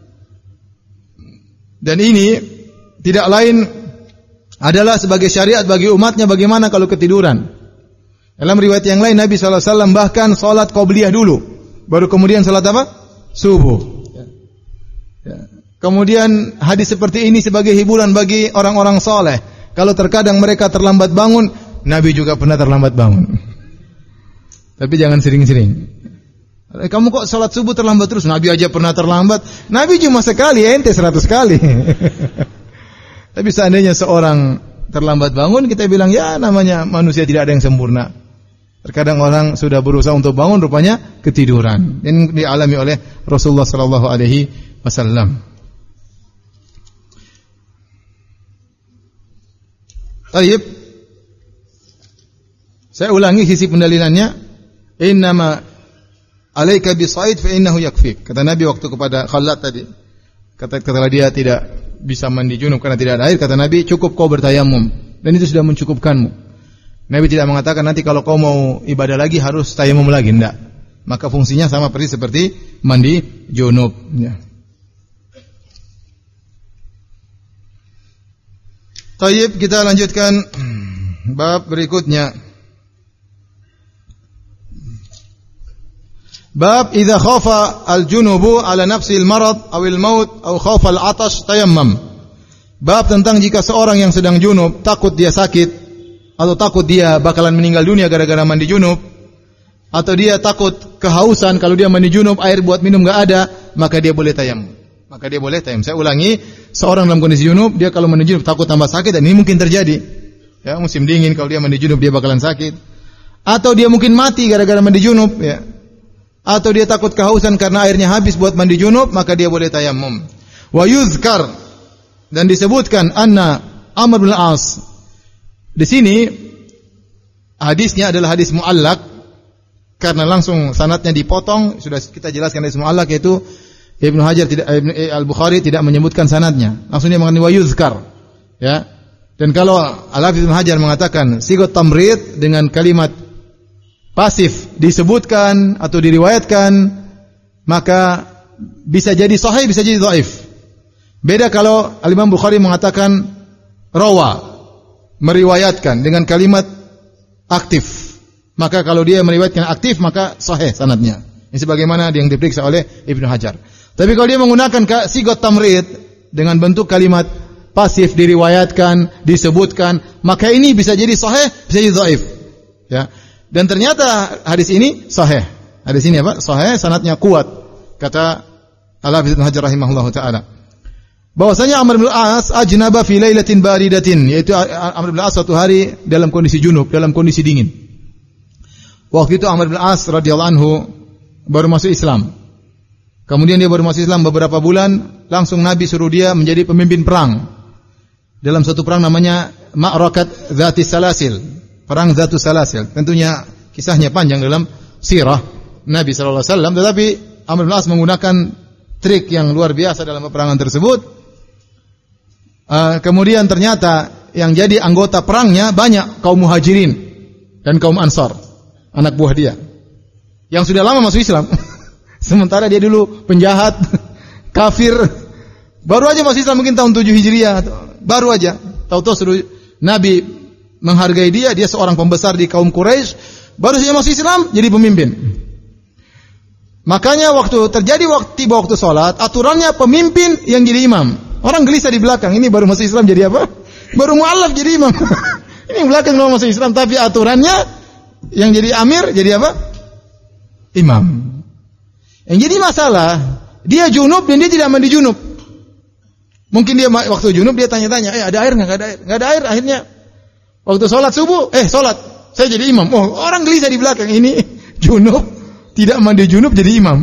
Dan ini tidak lain adalah sebagai syariat bagi umatnya bagaimana kalau ketiduran. Dalam riwayat yang lain Nabi sallallahu alaihi wasallam bahkan salat qabliyah dulu. Baru kemudian salat apa? subuh. Ya. Ya. Kemudian hadis seperti ini sebagai hiburan bagi orang-orang soleh. Kalau terkadang mereka terlambat bangun, Nabi juga pernah terlambat bangun. Tapi jangan sering-sering. Kamu kok salat subuh terlambat terus? Nabi aja pernah terlambat. Nabi cuma sekali, ente seratus kali. Tapi seandainya seorang terlambat bangun, kita bilang ya namanya manusia tidak ada yang sempurna. Terkadang orang sudah berusaha untuk bangun, rupanya ketiduran. Ini dialami oleh Rasulullah sallallahu alaihi wasallam. Baik. Saya ulangi sisi pendalilannya. Innama alaika bisaid fa innahu yakfik. Kata Nabi waktu kepada Khalad tadi. Kata kata dia tidak bisa mandi junub karena tidak ada air, kata Nabi cukup kau bertayamum dan itu sudah mencukupkanmu. Nabi tidak mengatakan nanti kalau kau mau ibadah lagi harus tayamum lagi, enggak. Maka fungsinya sama persis seperti mandi junub. Ya. Tayyib, kita lanjutkan bab berikutnya. Bab idza khafa al-junubu ala nafsi al-marad aw al-maut aw khafa al-'atash tayammam. Bab tentang jika seorang yang sedang junub takut dia sakit atau takut dia bakalan meninggal dunia gara-gara mandi junub, atau dia takut kehausan, kalau dia mandi junub air buat minum enggak ada, maka dia boleh tayamum. Maka dia boleh tayamum. Saya ulangi, seorang dalam kondisi junub, dia kalau mandi junub takut tambah sakit, dan ini mungkin terjadi. Ya, musim dingin kalau dia mandi junub dia bakalan sakit. Atau dia mungkin mati gara-gara mandi junub, ya. Atau dia takut kehausan karena airnya habis buat mandi junub, maka dia boleh tayamum. Wa yuzkar, dan disebutkan anna Amr bin Al-As. Di sini hadisnya adalah hadis muallak karena langsung sanadnya dipotong. Sudah kita jelaskan hadis muallak, yaitu Ibnu Hajar tidak, Ibnu Al-Bukhari tidak menyebutkan sanadnya. Langsung dia mengatakan wa yuzkar. Ya. Dan kalau Al-Hafiz Ibnu Hajar mengatakan sigot tamrid dengan kalimat pasif disebutkan atau diriwayatkan, maka bisa jadi sahih, bisa jadi dhaif. Beda kalau Al-Imam Bukhari mengatakan rawa, meriwayatkan dengan kalimat aktif. Maka kalau dia meriwayatkan aktif, maka sahih sanadnya. Ini sebagaimana yang diperiksa oleh Ibnu Hajar. Tapi kalau dia menggunakan sigot tamrid dengan bentuk kalimat pasif, diriwayatkan, disebutkan, maka ini bisa jadi sahih, bisa jadi dhaif. Ya. Dan ternyata hadis ini sahih. Hadis ini apa? Sahih, sanadnya kuat. Kata Al-Hafiz Ibnu Hajar rahimahullahu taala. Bahwasanya Amr bin Al-As ajnaba fi lailatin baridatin, yaitu Amr bin Al-As suatu hari dalam kondisi junub, dalam kondisi dingin. Waktu itu Amr bin Al-As radhiyallahu anhu baru masuk Islam. Kemudian dia baru masuk Islam beberapa bulan, langsung Nabi suruh dia menjadi pemimpin perang. Dalam satu perang namanya Ma'rakat Dzatis Salasil, perang Dzatus Salasil. Tentunya kisahnya panjang dalam sirah Nabi sallallahu alaihi wasallam, tetapi Amr bin Al-As menggunakan trik yang luar biasa dalam peperangan tersebut. Uh, kemudian ternyata yang jadi anggota perangnya banyak kaum muhajirin dan kaum ansar, anak buah dia yang sudah lama masuk Islam. Sementara dia dulu penjahat, kafir, baru aja masuk Islam mungkin tahun tujuh Hijriah, baru aja. Tahu-tahu suruh Nabi menghargai dia, dia seorang pembesar di kaum Quraisy, baru saja masuk Islam jadi pemimpin. Makanya waktu terjadi waktu tiba waktu salat, aturannya pemimpin yang jadi imam. Orang gelisah di belakang, ini baru masuk Islam jadi apa? Baru mualaf jadi imam. Ini yang belakang belum masuk Islam, tapi aturannya yang jadi amir jadi apa? Imam. Yang jadi masalah, dia junub dan dia tidak mandi junub. Mungkin dia waktu junub dia tanya-tanya, eh ada air nggak? Nggak ada air, nggak ada air. Akhirnya waktu sholat subuh, eh sholat, saya jadi imam. Oh orang gelisah di belakang, ini junub, tidak mandi junub jadi imam.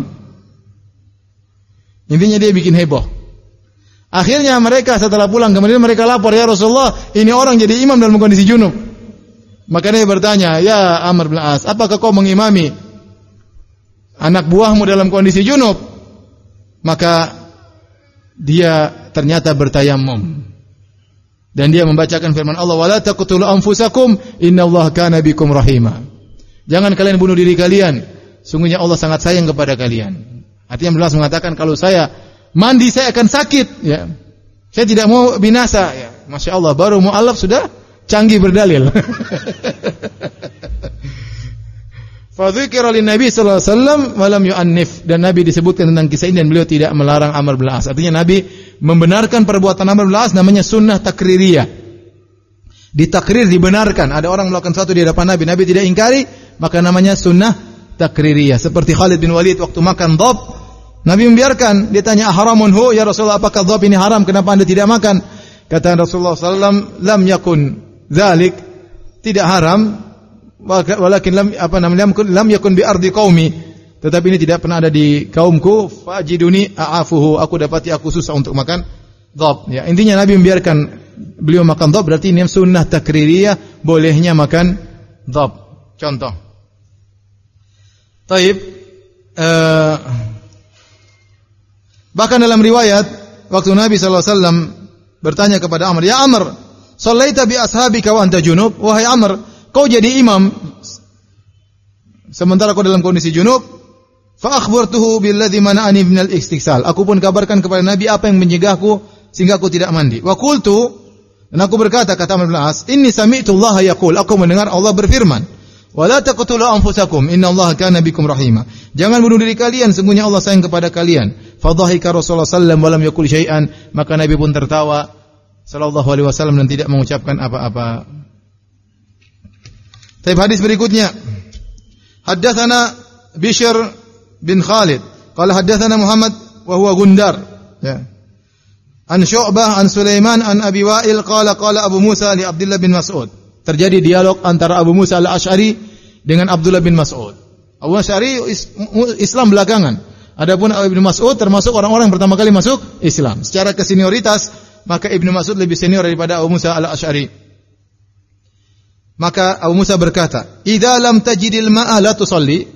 Intinya dia bikin heboh. Akhirnya mereka setelah pulang kemudian mereka lapor, ya Rasulullah, ini orang jadi imam dalam kondisi junub. Maka dia bertanya, ya Amr bin As, apakah kau mengimami anak buahmu dalam kondisi junub? Maka dia ternyata bertayamum. Dan dia membacakan firman Allah, wala taqtulu anfusakum innallaha kana bikum rahima. Jangan kalian bunuh diri kalian, sungguhnya Allah sangat sayang kepada kalian. Artinya Allah mengatakan kalau saya mandi saya akan sakit, ya. Saya tidak mau binasa, ya. Masya Allah, baru mu'alaf sudah canggih berdalil. Fa dzikra lin Nabi sallallahu alaihi wasallam wa lam yu'annif, dan Nabi disebutkan tentang kisah ini dan beliau tidak melarang Amr bin As. Artinya Nabi membenarkan perbuatan Amr bin As, namanya sunnah takririyah. Ditakrir, dibenarkan. Ada orang melakukan sesuatu di hadapan Nabi, Nabi tidak ingkari, maka namanya sunnah takririyah. Seperti Khalid bin Walid waktu makan dhab, Nabi membiarkan. Dia tanya, "Haramun hu ya Rasulullah, apakah dhab ini haram? Kenapa Anda tidak makan?" Kata Rasulullah sallallahu alaihi wasallam, "Lam yakun dzalik." Tidak haram. Walakin lam apa namanya lam yakun bi ardi qaumi, tetapi ini tidak pernah ada di kaumku. Fajiduni a'afuhu, aku dapati aku susah untuk makan dhab. Ya, intinya Nabi membiarkan beliau makan dhab, berarti ini sunnah takririyah, bolehnya makan dhab. Contoh. Taib uh, bahkan dalam riwayat waktu Nabi sallallahu alaihi wasallam bertanya kepada Amr, "Ya Amr, shallaita bi ashabika wa anta junub?" Wahai Amr, kau jadi imam sementara kau dalam kondisi junub. Fa akhbartuhu billadzi mana'ani minal istighsal. Aku pun kabarkan kepada Nabi apa yang mencegahku sehingga aku tidak mandi. Wa qultu, dan aku berkata, kata Amr bin As, "Inni sami'tu Allah yaqul." Aku mendengar Allah berfirman, "Wa la taqtulu anfusakum, innallaha kana bikum rahima." Jangan bunuh diri kalian, sungguhnya Allah sayang kepada kalian. Fa dhahika Rasulullah sallallahu alaihi wasallam wa lam yaqul syai'an. Maka Nabi pun tertawa sallallahu alaihi wasallam dan tidak mengucapkan apa-apa. Tapi hadis berikutnya, haddatsana Bishr bin Khalid, qala haddatsana Muhammad wa huwa Gundar, ya. An Syu'bah an Sulaiman an Abi Wa'il qala qala Abu Musa li Abdullah bin Mas'ud. Terjadi dialog antara Abu Musa al-Asy'ari dengan Abdullah bin Mas'ud. Abu Asy'ari Islam belakangan. Adapun Ibnu Mas'ud termasuk orang-orang yang pertama kali masuk Islam. Secara kesenioritas, maka Ibnu Mas'ud lebih senior daripada Abu Musa al-Asy'ari. Maka Abu Musa berkata, "Idza lam tajidil ma'a la tusalli."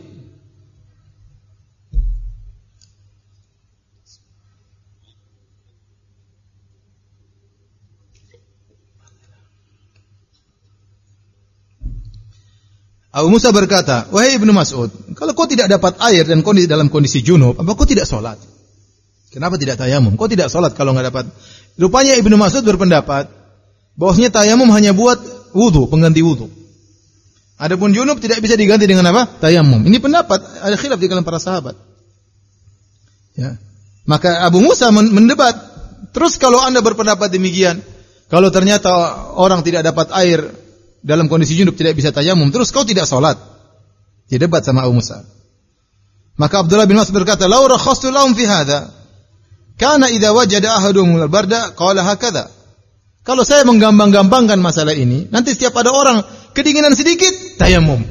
Abu Musa berkata, "Wahai Ibnu Mas'ud, kalau kau tidak dapat air dan kau dalam kondisi junub, apa kau tidak salat? Kenapa tidak tayamum? Kau tidak salat kalau enggak dapat." Rupanya Ibnu Mas'ud berpendapat bahwasanya tayamum hanya buat wudu, pengganti wudu. Adapun junub tidak bisa diganti dengan apa? Tayamum. Ini pendapat, ada khilaf di kalangan para sahabat. Ya. Maka Abu Musa mendebat. Terus kalau Anda berpendapat demikian, kalau ternyata orang tidak dapat air dalam kondisi junub tidak bisa tayamum, terus kau tidak salat. Dia debat sama Abu Musa. Maka Abdullah bin Mas'ud berkata, "Law rakhastu lahum fi hadha, kana idza wajada ahaduhum al-barda qala hakadha." Kalau saya menggampang-gampangkan masalah ini, nanti setiap ada orang kedinginan sedikit, tayamum.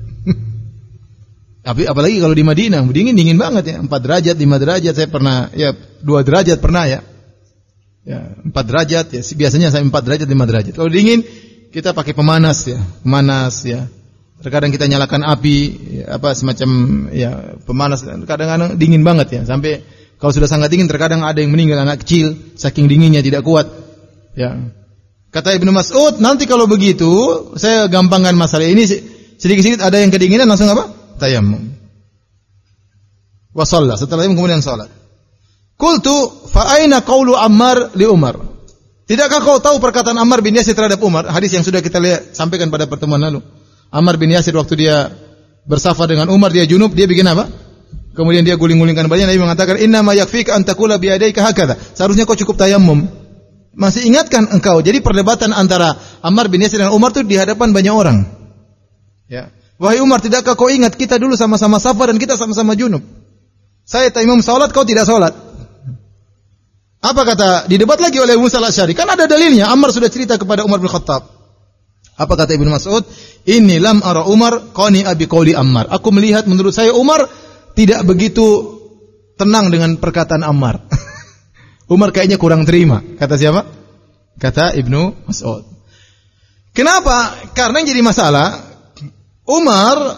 Tapi apalagi kalau di Madinah, dingin dingin banget ya, empat derajat, lima derajat, saya pernah ya dua derajat pernah ya. Ya, empat derajat ya, biasanya sampai empat derajat, lima derajat. Kalau dingin kita pakai pemanas ya, pemanas ya. Terkadang kita nyalakan api ya, apa semacam ya pemanas, kadang-kadang dingin banget ya, sampai kalau sudah sangat dingin terkadang ada yang meninggal anak kecil saking dinginnya tidak kuat. Ya. Kata Ibnu Mas'ud, nanti kalau begitu, saya gampangkan masalah ini, sedikit-sedikit ada yang kedinginan langsung apa? Tayamum. Wa shalla, setelah itu kemudian salat. Qultu fa aina qaulu Ammar li Umar? Tidakkah kau tahu perkataan Ammar bin Yasir terhadap Umar? Hadis yang sudah kita lihat sampaikan pada pertemuan lalu. Ammar bin Yasir waktu dia bersafar dengan Umar, dia junub, dia bikin apa? Kemudian dia guling-gulingkan badannya, Nabi mengatakan, "Inna ma yakfika an taqula bi yadayka hakadha." Seharusnya kau cukup tayamum. Masih ingatkan engkau? Jadi perdebatan antara Ammar bin Yasir dan Umar itu di hadapan banyak orang. Ya. Wahai Umar, tidakkah kau ingat kita dulu sama-sama safar dan kita sama-sama junub? Saya tayamum salat, kau tidak salat. Apa kata? Didebat lagi oleh Musa al-Asy'ari. Kan ada dalilnya. Ammar sudah cerita kepada Umar bin Khattab. Apa kata Ibnu Mas'ud? "Inni lam ara Umar qani'a bi qauli Ammar." Aku melihat menurut saya Umar tidak begitu tenang dengan perkataan Ammar. Umar kayaknya kurang terima. Kata siapa? Kata Ibnu Mas'ud. Kenapa? Karena yang jadi masalah, Umar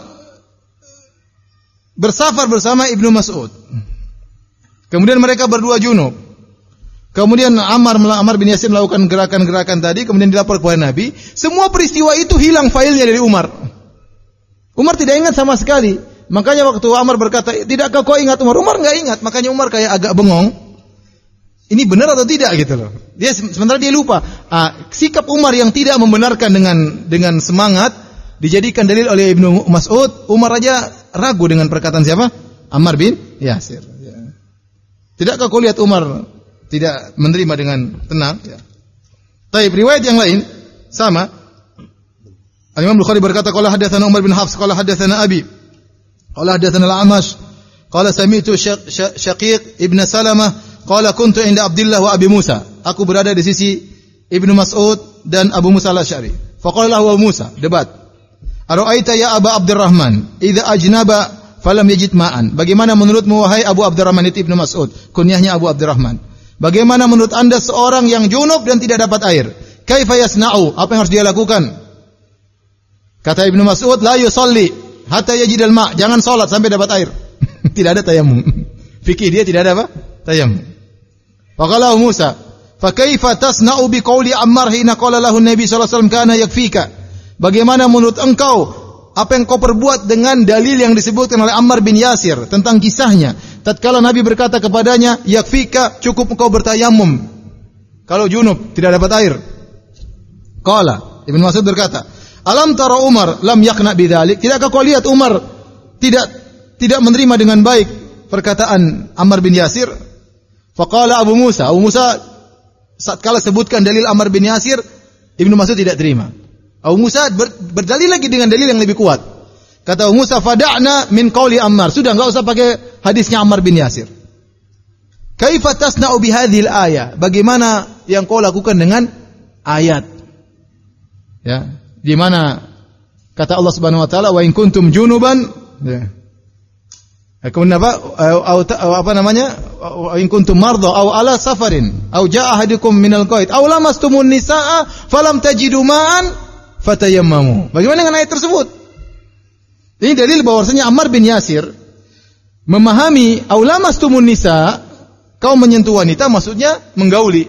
bersafar bersama Ibnu Mas'ud. Kemudian mereka berdua junub. Kemudian Ammar, Ammar bin Yasir melakukan gerakan-gerakan tadi, kemudian dilapor kepada Nabi. Semua peristiwa itu hilang failnya dari Umar. Umar tidak ingat sama sekali. Makanya waktu Ammar berkata, "Tidakkah kau ingat Umar?" Umar enggak ingat. Makanya Umar kayak agak bengong. Ini benar atau tidak gitu loh. Dia sementara dia lupa. Ah, sikap Umar yang tidak membenarkan dengan dengan semangat dijadikan dalil oleh Ibnu Mas'ud, Umar aja ragu dengan perkataan siapa? Ammar bin Yasir. Ya. Tidakkah kau lihat Umar tidak menerima dengan tenang? Ya. Tapi riwayat yang lain sama. Al-Imam Bukhari berkata, qala hadatsana Umar bin Hafs, qala hadatsana Abi, qala hadatsana Al-Amash, qala sami'tu Syaqiq ibn Salamah, qala kuntu inda Abdullah wa Abi Musa. Aku berada di sisi Ibnu Mas'ud dan Abu Musa Al-Asy'ari. Faqala lahu Abu Musa, debat. Ara'aita ya Aba Abdurrahman, idza ajnaba falam yajid ma'an. Bagaimana menurutmu wahai Abu Abdurrahman itu Ibnu Mas'ud, kunyahnya Abu Abdurrahman. Bagaimana menurut Anda seorang yang junub dan tidak dapat air? Kaifa yasna'u? Apa yang harus dia lakukan? Kata Ibnu Mas'ud, la yusalli hatta yajidal ma'. Jangan salat sampai dapat air. Tidak ada tayamum. Fikih dia tidak ada apa? Tayamum. Faqala Musa, fa kaifa tasna'u bi qauli Ammar hina qala lahu Nabi sallallahu alaihi wasallam kana yakfika? Bagaimana menurut engkau apa yang kau perbuat dengan dalil yang disebutkan oleh Ammar bin Yasir tentang kisahnya? Tatkala Nabi berkata kepadanya, yakfika, cukup engkau bertayamum kalau junub tidak dapat air. Qala, Ibnu Mas'ud berkata, alam tara Umar lam yaqna bidzalik? Tidakkah kau lihat Umar tidak tidak menerima dengan baik perkataan Ammar bin Yasir? Faqala Abu Musa, Abu Musa satkala sebutkan dalil Ammar bin Yasir, Ibnu Mas'ud tidak terima. Abu Musa ber, berdalil lagi dengan dalil yang lebih kuat. Kata Abu Musa, fada'na min qauli Ammar. Sudah enggak usah pakai hadisnya Ammar bin Yasir. Kaifa tasna'u bihadhil ayah? Bagaimana yang kau lakukan dengan ayat? Ya, di mana kata Allah Subhanahu wa taala, wa in kuntum junuban, ya. Kemudian apa? Apa namanya? Wa in kuntum marda aw ala safarin aw jaa ahadukum minal qaid aw lamastumun nisaa falam tajidu ma'an fatayammamu. Bagaimana dengan ayat tersebut? Ini dalil bahwasanya Ammar bin Yasir memahami aw lamastumun nisa, kau menyentuh wanita maksudnya menggauli.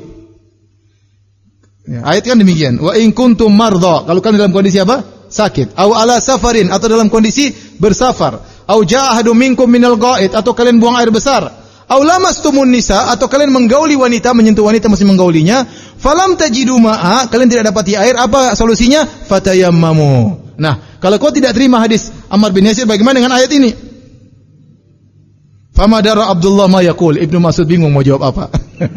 Ya, ayat kan demikian. Wa in kuntum marda, kalau kalian dalam kondisi apa? Sakit. Aw ala safarin, atau dalam kondisi bersafar. Aw jaa ahadum minkum minal ghaid, atau kalian buang air besar. Aw lamastumun nisa, atau kalian menggauli wanita, menyentuh wanita masih menggaulinya. Falam tajidu ma'a, kalian tidak dapati air, apa solusinya? Fatayammamu. Nah, kalau kau tidak terima hadis Ammar bin Yasir, bagaimana dengan ayat ini? Famadara Abdullah ma yaqul. Ibnu Mas'ud bingung mau jawab apa.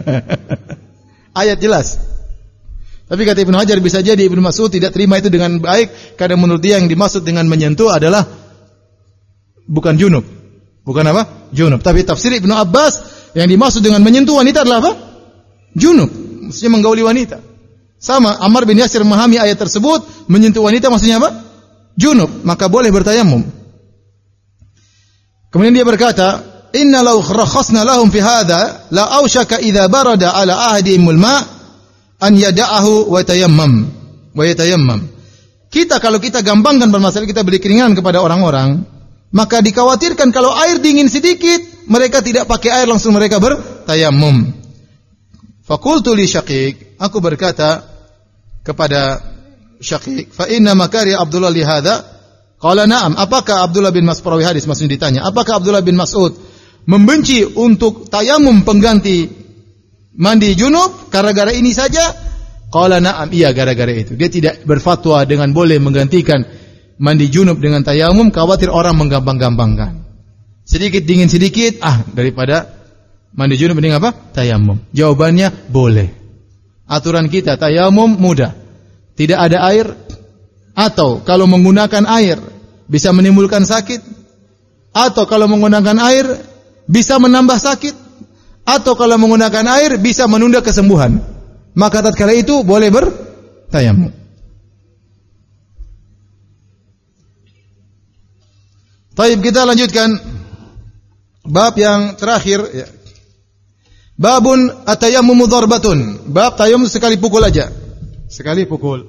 Ayat jelas. Tapi kata Ibnu Hajar, bisa jadi Ibnu Mas'ud tidak terima itu dengan baik karena menurut dia yang dimaksud dengan menyentuh adalah bukan junub. Bukan apa? Junub. Tapi tafsir Ibnu Abbas, yang dimaksud dengan menyentuh wanita adalah apa? Junub. Maksudnya menggauli wanita. Sama, Ammar bin Yasir memahami ayat tersebut, menyentuh wanita maksudnya apa? Junub. Maka boleh bertayamum. Kemudian dia berkata, inna law rakhasna lahum fi hadha la aushaka idza barada ala ahdihimul ma' an yada'ahu wa tayammam wa yatayammam. Kita kalau kita gampangkan permasalahan, kita beri keringanan kepada orang-orang, maka dikhawatirkan kalau air dingin sedikit, mereka tidak pakai air, langsung mereka bertayamum. Faqultu li Syaqiq, aku berkata kepada Syaqiq, fa inna makari Abdullah li hadza? Qala na'am. Apakah Abdullah bin Mas'ud, perawi hadis maksudnya ditanya, apakah Abdullah bin Mas'ud membenci untuk tayamum pengganti mandi junub gara-gara ini saja? Qala na'am, iya gara-gara itu. Dia tidak berfatwa dengan boleh menggantikan mandi junub dengan tayamum, khawatir orang menggampang-gampangkan. Sedikit dingin sedikit, ah daripada mandi junub dengan apa? Tayamum. Jawabannya boleh. Aturan kita tayamum mudah. Tidak ada air, atau kalau menggunakan air bisa menimbulkan sakit, atau kalau menggunakan air bisa menambah sakit, atau kalau menggunakan air bisa menunda kesembuhan, maka tatkala itu boleh bertayamum. Baik, kita lanjutkan bab yang terakhir, ya. Babun atayammumu darbatun. Bab tayamum sekali pukul aja. Sekali pukul.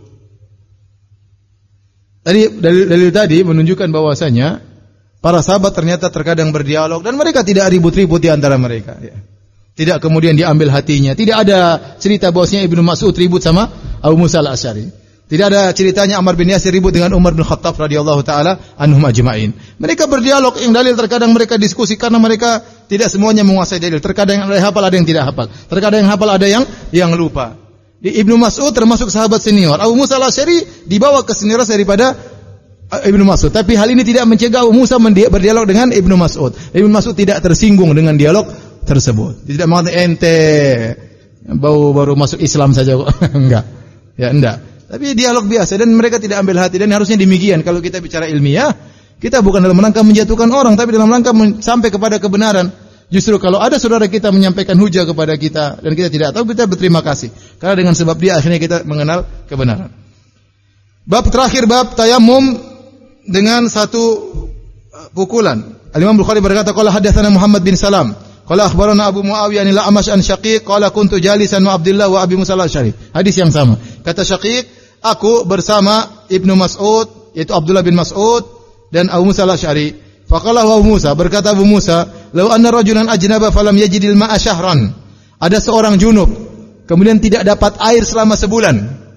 Tadi dalil, dalil tadi menunjukkan bahwasanya para sahabat ternyata terkadang berdialog dan mereka tidak ribut-ribut di antara mereka, ya. Tidak kemudian diambil hatinya. Tidak ada cerita bahwasanya Ibnu Mas'ud ribut sama Abu Musa Al-Asy'ari. Tidak ada ceritanya Ammar bin Yasir ribut dengan Umar bin Khattab radhiyallahu taala anhum ajma'in. Mereka berdialog, yang dalil terkadang mereka diskusi karena mereka tidak semuanya menguasai dalil. Terkadang yang ada hafal, ada yang tidak hafal. Terkadang yang hafal, ada yang yang lupa. Di Ibnu Mas'ud termasuk sahabat senior. Abu Musa Al-Asy'ari dibawa ke senioritas daripada Ibnu Mas'ud. Tapi hal ini tidak mencegah Abu Musa berdialog dengan Ibnu Mas'ud. Ibnu Mas'ud tidak tersinggung dengan dialog tersebut. Tidak mengatakan ente baru baru masuk Islam saja kok. Enggak. Ya, enggak. Tapi dialog biasa dan mereka tidak ambil hati dan harusnya demikian. Kalau kita bicara ilmiah, kita bukan dalam rangka menjatuhkan orang, tapi dalam rangka sampai kepada kebenaran. Justru kalau ada saudara kita menyampaikan hujah kepada kita dan kita tidak tahu, kita berterima kasih. Karena dengan sebab dia akhirnya kita mengenal kebenaran. Bab terakhir, bab tayamum dengan satu pukulan. Al-Imam Bukhari berkata, qala hadatsana Muhammad bin Salam, qala akhbarana Abu Muawiyah anil A'mash an Syaqiq, qala kuntu jalisan ma Abdullah wa Abi Musa al-Asy'ari. Hadis yang sama. Kata Syaqiq, aku bersama Ibnu Mas'ud, yaitu Abdullah bin Mas'ud dan Abu Musa al-Asy'ari. Faqala Abu Musa, berkata Abu Musa, "Law anna rajulan ajnaba falam yajidil ma'a syahran." Ada seorang junub, kemudian tidak dapat air selama sebulan.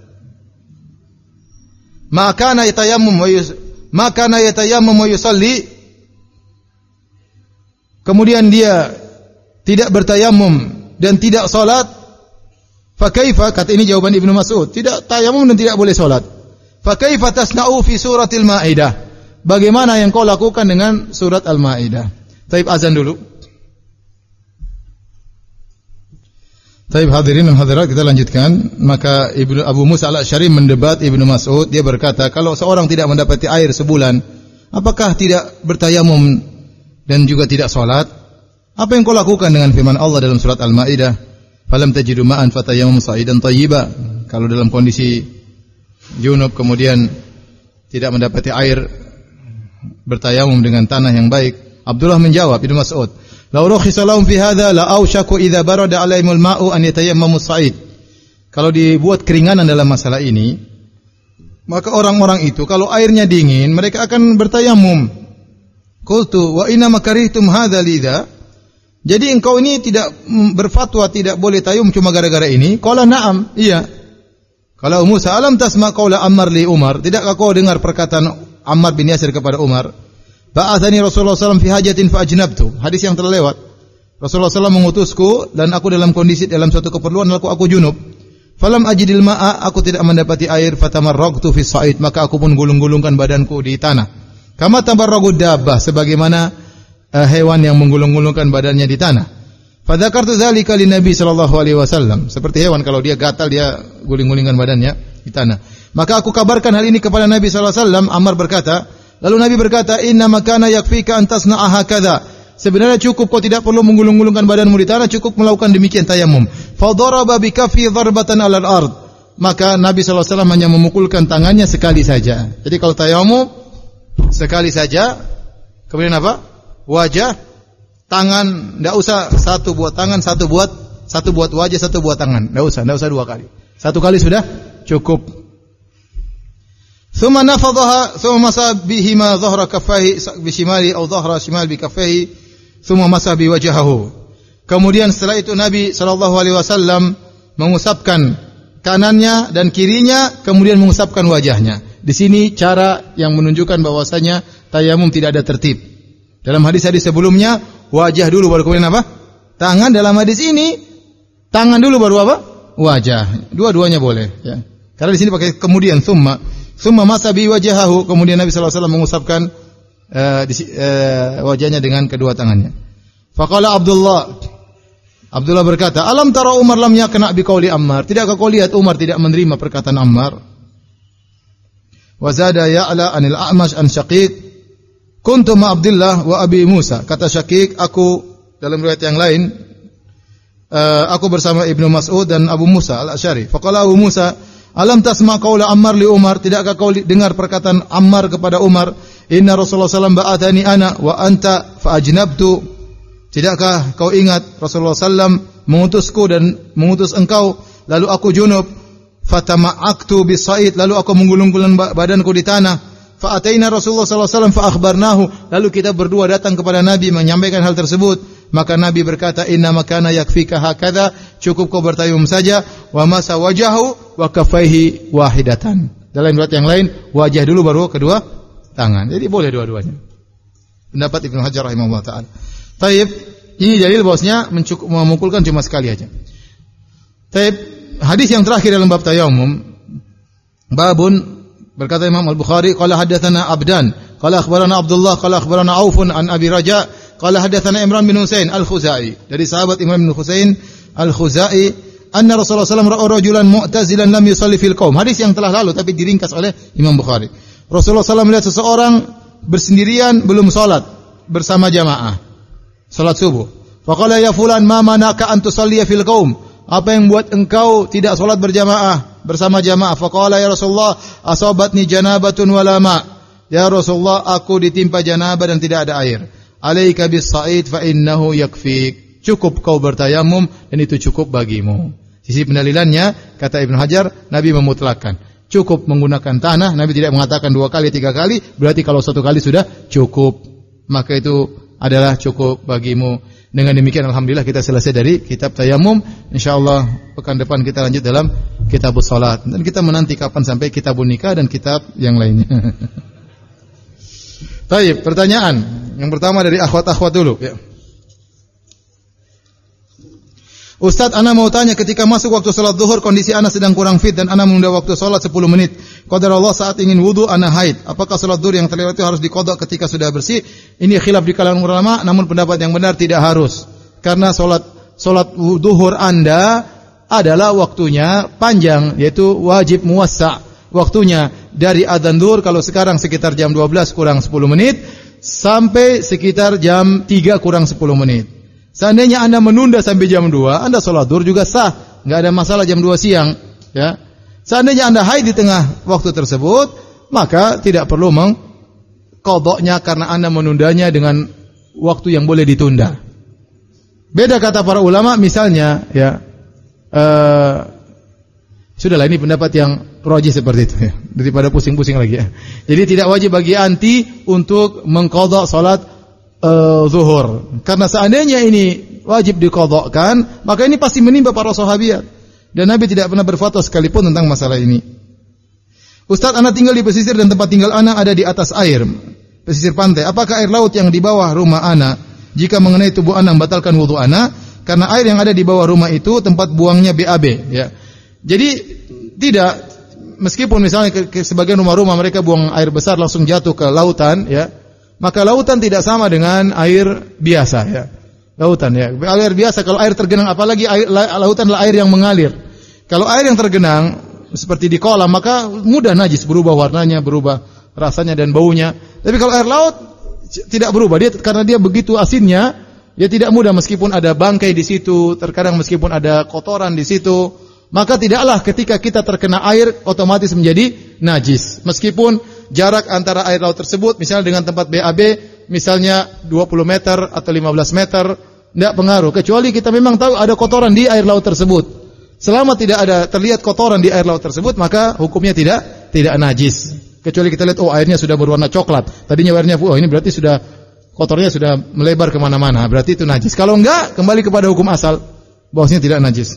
Maka na yatayammum wa yus maka na yatayammum wa yusalli. Kemudian dia tidak bertayamum dan tidak salat. Fa kaifa, kata ini jawaban Ibnu Mas'ud, tidak tayamum dan tidak boleh salat. Fa kaifa tasna'u fi suratil Maidah? Bagaimana yang kau lakukan dengan surat Al-Maidah? Taib azan dulu. Taib hadirin dan hadirat, kita lanjutkan. Maka Ibnu Abu Musa al-Asy'ari mendebat Ibnu Mas'ud. Dia berkata, kalau seorang tidak mendapati air sebulan, apakah tidak bertayamum dan juga tidak salat? Apa yang kau lakukan dengan firman Allah dalam surat Al-Maidah? Falam tajidu ma'an fatayammum sa'idan thayyiba. Kalau dalam kondisi junub kemudian tidak mendapati air, bertayamum dengan tanah yang baik. Abdullah menjawab Ibnu Mas'ud, "Law rukhisa lahum fi hadha la awshaku idza barada 'alaihimul ma'u an yatayammamu sa'id." Kalau dibuat keringanan dalam masalah ini, maka orang-orang itu kalau airnya dingin, mereka akan bertayamum. Qultu wa inna makarihtum hadza lidza. Jadi engkau ini tidak berfatwa tidak boleh tayamum cuma gara-gara ini? Qala na'am, iya. Kalau Musa, alam tasma qaula Ammar li Umar, tidakkah kau dengar perkataan Ammar bin Yasir kepada Umar? Ba'athani Rasulullah sallallahu alaihi wasallam fi hajatin fa ajnabtu. Hadis yang telah lewat. Rasulullah sallallahu alaihi wasallam mengutusku dan aku dalam kondisi dalam suatu keperluan, lalu aku junub. Falam ajidil ma'a, aku tidak mendapati air, fatamarragtu fi sa'id, maka aku pun gulung-gulungkan badanku di tanah. Kama tabarragu dabbah, sebagaimana uh, hewan yang menggulung-gulungkan badannya di tanah. Fadzakartu dzalika lin Nabi sallallahu alaihi wasallam. Seperti hewan kalau dia gatal dia guling-gulingkan badannya di tanah. Maka aku kabarkan hal ini kepada Nabi sallallahu alaihi wasallam. Ammar berkata, lalu Nabi berkata, "Inna makana yakfika an tasna'a hakadha." Sebenarnya cukup kau tidak perlu menggulung-gulungkan badanmu di tanah, cukup melakukan demikian tayamum. Fa daraba bi kaffi darbatan 'alal ard. Maka Nabi sallallahu alaihi wasallam hanya memukulkan tangannya sekali saja. Jadi kalau tayamum sekali saja, kemudian apa? Wajah, tangan, enggak usah satu buat tangan, satu buat satu buat wajah, satu buat tangan. Enggak usah, enggak usah dua kali. Satu kali sudah cukup. Thumma nafadhaha thumma masa bihima dhahra kaffaihi bishimali atau dhahra shimal bi kaffaihi thumma masa bi wajhahu. Kemudian setelah itu Nabi sallallahu alaihi wasallam mengusapkan kanannya dan kirinya, kemudian mengusapkan wajahnya. Di sini cara yang menunjukkan bahwasanya tayamum tidak ada tertib. Dalam hadis-hadis sebelumnya wajah dulu baru kemudian apa? Tangan. Dalam hadis ini tangan dulu baru apa? Wajah. Dua-duanya boleh ya. Karena di sini pakai kemudian thumma thumma masa bi wajhahu, kemudian Nabi sallallahu alaihi wasallam mengusapkan uh, di, uh, wajahnya dengan kedua tangannya. Faqala Abdullah Abdullah berkata, "Alam tara Umar lam yakna bi qauli Ammar?" Tidakkah kau lihat Umar tidak menerima perkataan Ammar? Wa zada ya'la anil A'mash an Syaqiq, kuntu ma Abdullah wa Abi Musa. Kata Syaqiq, aku dalam riwayat yang lain uh, aku bersama Ibnu Mas'ud dan Abu Musa al-Asy'ari. Faqala Abu Musa, "Alam tasma qaula Ammar li Umar?" Tidakkah kau dengar perkataan Ammar kepada Umar? "Inna Rasulullah sallallahu alaihi wasallam ba'athani ana wa anta fa ajnabtu." Tidakkah kau ingat Rasulullah sallallahu alaihi wasallam mengutusku dan mengutus engkau, lalu aku junub. Fatama'aktu bis-sa'id, lalu aku menggulung-gulung badanku di tanah. Fa ataina Rasulullah sallallahu alaihi wasallam fa akhbarnahu, lalu kita berdua datang kepada Nabi menyampaikan hal tersebut. Maka Nabi berkata, "Inna makana yakfika hakadha." Cukup kau bertayamum saja. Wa masa wajahu wa kaffaihi wahidatan. Dalam riwayat yang lain, wajah dulu baru kedua tangan. Jadi boleh dua-duanya. Pendapat Ibnu Hajar rahimahullah taala. Taib, ini dalil bahwasanya mencukup memukulkan cuma sekali aja. Taib, hadis yang terakhir dalam bab tayamum, babun Berkata Imam Al-Bukhari, qala haddatsana Abdan, qala akhbarana Abdullah, qala akhbarana Aufun an Abi Raja, qala haddatsana Imran bin Husain Al-Khuzai. Dari sahabat Imran bin Husain Al-Khuzai, anna Rasulullah sallallahu alaihi wasallam ra'a rajulan mu'tazilan lam yusalli fil qaum. Hadis yang telah lalu tapi diringkas oleh Imam Bukhari. Rasulullah sallallahu alaihi wasallam melihat seseorang bersendirian belum salat bersama jamaah. Salat subuh. Faqala ya fulan ma manaka an tusalliya fil qaum? Apa yang buat engkau tidak salat berjamaah bersama jamaah? Faqala ya Rasulullah asabatni janabatun wala ma. Ya Rasulullah, aku ditimpa janabah dan tidak ada air. Alaika bis sa'id fa innahu yakfik. Cukup kau bertayamum dan itu cukup bagimu. Sisi pendalilannya, kata Ibnu Hajar, Nabi memutlakkan. Cukup menggunakan tanah, Nabi tidak mengatakan dua kali, tiga kali, berarti kalau satu kali sudah cukup. Maka itu adalah cukup bagimu. Dengan demikian alhamdulillah kita selesai dari kitab tayamum. Insyaallah pekan depan kita lanjut dalam kitabus salat. Dan kita menanti kapan sampai kitabun nikah dan kitab yang lainnya. Baik, pertanyaan. Yang pertama dari akhwat-akhwat dulu, ya. Ustaz, ana mau tanya, ketika masuk waktu salat zuhur kondisi ana sedang kurang fit dan ana menunda waktu salat sepuluh menit. Qadarullah saat ingin wudu ana haid. Apakah salat zuhur yang terlewat itu harus diqadha ketika sudah bersih? Ini khilaf di kalangan ulama, namun pendapat yang benar tidak harus. Karena salat salat zuhur Anda adalah waktunya panjang, yaitu wajib muwassa'. Waktunya dari adzan zuhur kalau sekarang sekitar jam dua belas kurang sepuluh menit sampai sekitar jam tiga kurang sepuluh menit. Seandainya Anda menunda sampai jam dua, Anda salat zuhur juga sah, enggak ada masalah jam dua siang, ya. Seandainya Anda haid di tengah waktu tersebut, maka tidak perlu mengqadha'nya karena Anda menundanya dengan waktu yang boleh ditunda. Beda kata para ulama, misalnya, ya, uh, sudahlah ini pendapat yang rajih seperti itu, ya, daripada pusing-pusing lagi, ya. Jadi tidak wajib bagi anti untuk mengqadha' salat Uh, zuhur. Karena seandainya ini wajib diqadhakan, maka ini pasti menimpa para sahabiat. Dan Nabi tidak pernah berfatwa sekalipun tentang masalah ini. Ustaz, ana tinggal di pesisir dan tempat tinggal ana ada di atas air, pesisir pantai. Apakah air laut yang di bawah rumah ana jika mengenai tubuh ana membatalkan wudu ana? Karena air yang ada di bawah rumah itu tempat buangnya B A B, ya. Jadi tidak, meskipun misalnya ke, ke sebagian rumah-rumah mereka buang air besar langsung jatuh ke lautan, ya. Maka lautan tidak sama dengan air biasa, ya. Lautan, ya. Air biasa kalau air tergenang, apalagi air, lautan adalah air yang mengalir. Kalau air yang tergenang seperti di kolam, maka mudah najis, berubah warnanya, berubah rasanya dan baunya. Tapi kalau air laut tidak berubah, dia karena dia begitu asinnya, dia tidak mudah meskipun ada bangkai di situ, terkadang meskipun ada kotoran di situ, maka tidaklah ketika kita terkena air otomatis menjadi najis. Meskipun jarak antara air laut tersebut misalnya dengan tempat B A B misalnya dua puluh meter atau lima belas meter, tidak pengaruh kecuali kita memang tahu ada kotoran di air laut tersebut. Selama tidak ada terlihat kotoran di air laut tersebut, maka hukumnya tidak tidak najis. Kecuali kita lihat oh airnya sudah berwarna coklat, tadinya warnanya oh ini berarti sudah kotornya sudah melebar kemana mana, berarti itu najis. Kalau enggak, kembali kepada hukum asal bahwasanya tidak najis.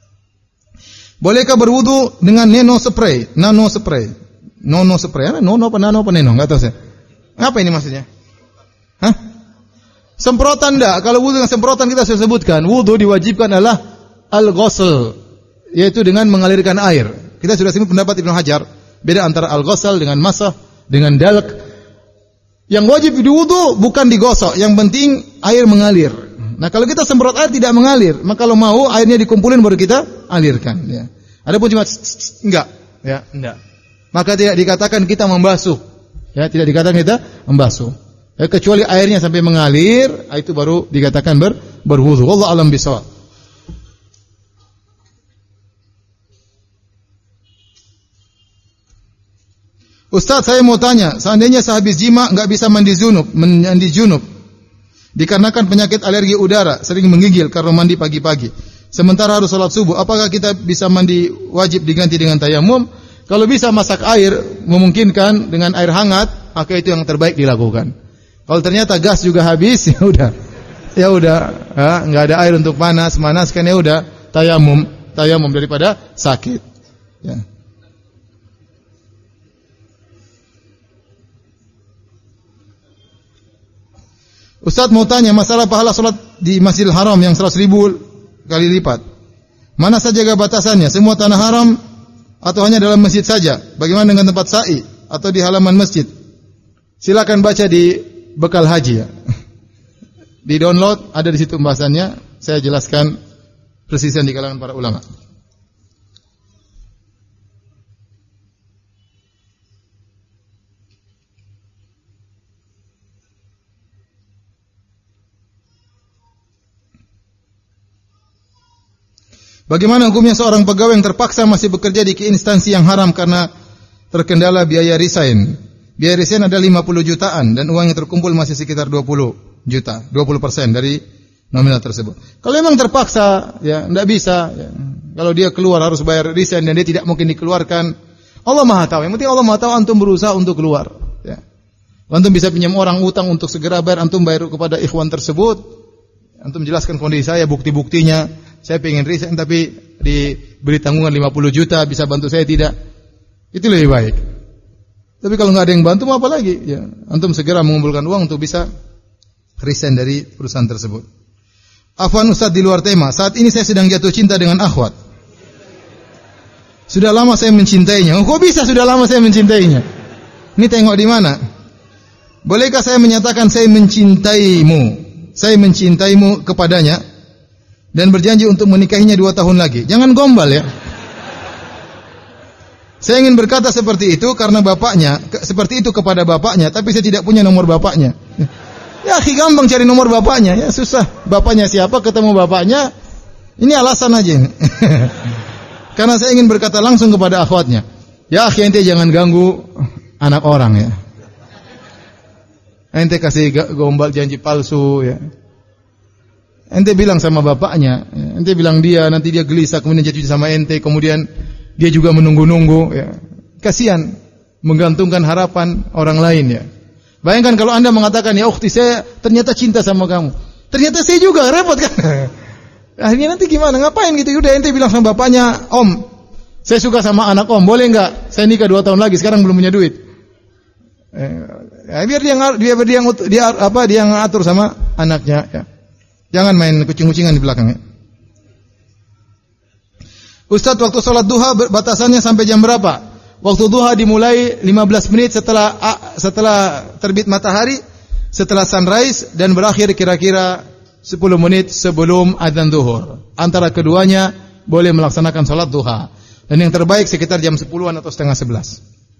Bolehkah berwudu dengan nano spray? Nano spray. Nono spray. Nono apa nano apa neno? Enggak tahu saya. Apa ini maksudnya? Hah? Semprotan enggak? Kalau wudu dengan semprotan kita sudah sebutkan, wudu diwajibkan adalah al-ghusl, yaitu dengan mengalirkan air. Kita sudah sebut pendapat Ibnu Hajar, beda antara al-ghusl dengan masah, dengan dalk. Yang wajib diwudu bukan digosok, yang penting air mengalir. Nah, kalau kita semprot air tidak mengalir, maka kalau mau airnya dikumpulin baru kita alirkan, ya. Adapun cuma enggak, ya, enggak. Maka tidak dikatakan kita membasuh. Ya, tidak dikatakan kita membasuh. Ya, kecuali airnya sampai mengalir, itu baru dikatakan ber, berwudu. Wallahu a'lam bishawab. Ustaz, saya mau tanya, seandainya sehabis jima enggak bisa mandi junub, mandi junub dikarenakan penyakit alergi udara, sering menggigil karena mandi pagi-pagi. Sementara harus salat subuh, apakah kita bisa mandi wajib diganti dengan tayamum? Kalau bisa masak air, memungkinkan dengan air hangat, maka itu yang terbaik dilakukan. Kalau ternyata gas juga habis, ya udah. Ya udah, ya, enggak ada air untuk panas, manaskan ya udah, tayamum, tayamum daripada sakit. Ya. Ustaz mau tanya masalah pahala salat di Masjidil Haram yang seratus ribu kali lipat. Mana saja batasannya? Semua tanah haram atau hanya dalam masjid saja? Bagaimana dengan tempat sa'i atau di halaman masjid? Silakan baca di bekal haji ya. Di download ada di situ pembahasannya. Saya jelaskan persisian di kalangan para ulama. Bagaimana hukumnya seorang pegawai yang terpaksa masih bekerja di instansi yang haram karena terkendala biaya resign? Biaya resign ada lima puluh jutaan dan uang yang terkumpul masih sekitar dua puluh juta, dua puluh persen dari nominal tersebut. Kalau memang terpaksa, ya tidak bisa. Ya. Kalau dia keluar harus bayar resign dan dia tidak mungkin dikeluarkan. Allah Maha tahu. Yang penting Allah Maha tahu antum berusaha untuk keluar. Ya. Antum bisa pinjam orang utang untuk segera bayar, antum bayar kepada ikhwan tersebut. Antum jelaskan kondisi saya, bukti-buktinya. Saya pengen resign tapi diberi tanggungan lima puluh juta, bisa bantu saya tidak? Itu lebih baik. Tapi kalau nggak ada yang bantu, mau apa lagi? Ya, antum segera mengumpulkan uang untuk bisa resign dari perusahaan tersebut. Afwan Ustaz, di luar tema. Saat ini saya sedang jatuh cinta dengan akhwat. Sudah lama saya mencintainya. Oh, kok bisa sudah lama saya mencintainya? Ini tengok di mana? Bolehkah saya menyatakan saya mencintaimu? Saya mencintaimu kepadanya dan berjanji untuk menikahinya dua tahun lagi. Jangan gombal ya. Saya ingin berkata seperti itu karena bapaknya, ke, seperti itu kepada bapaknya, tapi saya tidak punya nomor bapaknya. Ya, akhi, gampang cari nomor bapaknya. Ya susah. Bapaknya siapa? Ketemu bapaknya. Ini alasan aja ini. Karena saya ingin berkata langsung kepada akhwatnya. Ya, akhi, ente jangan ganggu anak orang ya. Ente kasih gombal janji palsu ya. Ente bilang sama bapaknya, ente bilang dia, nanti dia gelisah, kemudian jatuh sama ente, kemudian dia juga menunggu-nunggu, ya. Kasihan, menggantungkan harapan orang lain, ya. Bayangkan kalau anda mengatakan, ya ukhti, saya ternyata cinta sama kamu. Ternyata saya juga, repot kan? Akhirnya nanti gimana, ngapain gitu? Udah ente bilang sama bapaknya, om, saya suka sama anak om, boleh nggak? Saya nikah dua tahun lagi, sekarang belum punya duit. Eh, ya, biar dia, dia, dia, dia, apa, dia ngatur sama anaknya, ya. Jangan main kucing-kucingan di belakang ya. Ustaz, waktu sholat duha batasannya sampai jam berapa? Waktu duha dimulai lima belas menit setelah setelah terbit matahari, setelah sunrise, dan berakhir kira-kira sepuluh menit sebelum adzan zuhur. Antara keduanya boleh melaksanakan sholat duha. Dan yang terbaik sekitar jam sepuluhan atau setengah sebelas.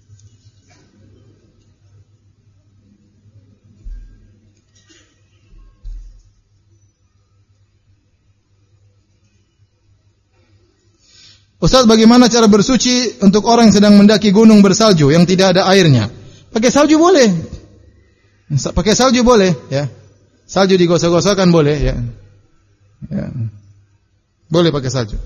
Ustaz, bagaimana cara bersuci untuk orang yang sedang mendaki gunung bersalju yang tidak ada airnya? Pakai salju boleh. Pakai salju boleh, ya. Salju digosok-gosokkan boleh, ya. Ya. Boleh pakai salju.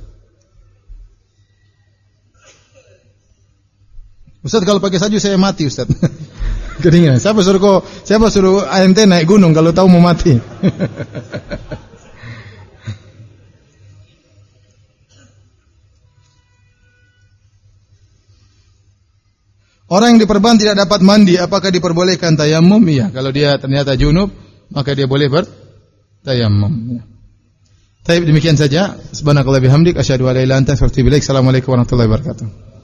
Ustaz, kalau pakai salju saya mati, Ustaz. Kedinginan. Siapa suruh kok, siapa suruh ente naik gunung kalau tahu mau mati? Orang yang diperban tidak dapat mandi, apakah diperbolehkan tayammum? Iya, kalau dia ternyata junub, maka dia boleh bertayammum. Ya. Baik, demikian saja. Subhanakallah bihamdik, asyhadu an la ilaha illa anta astaghfiruka wa atubu ilaik. Assalamualaikum warahmatullahi wabarakatuh.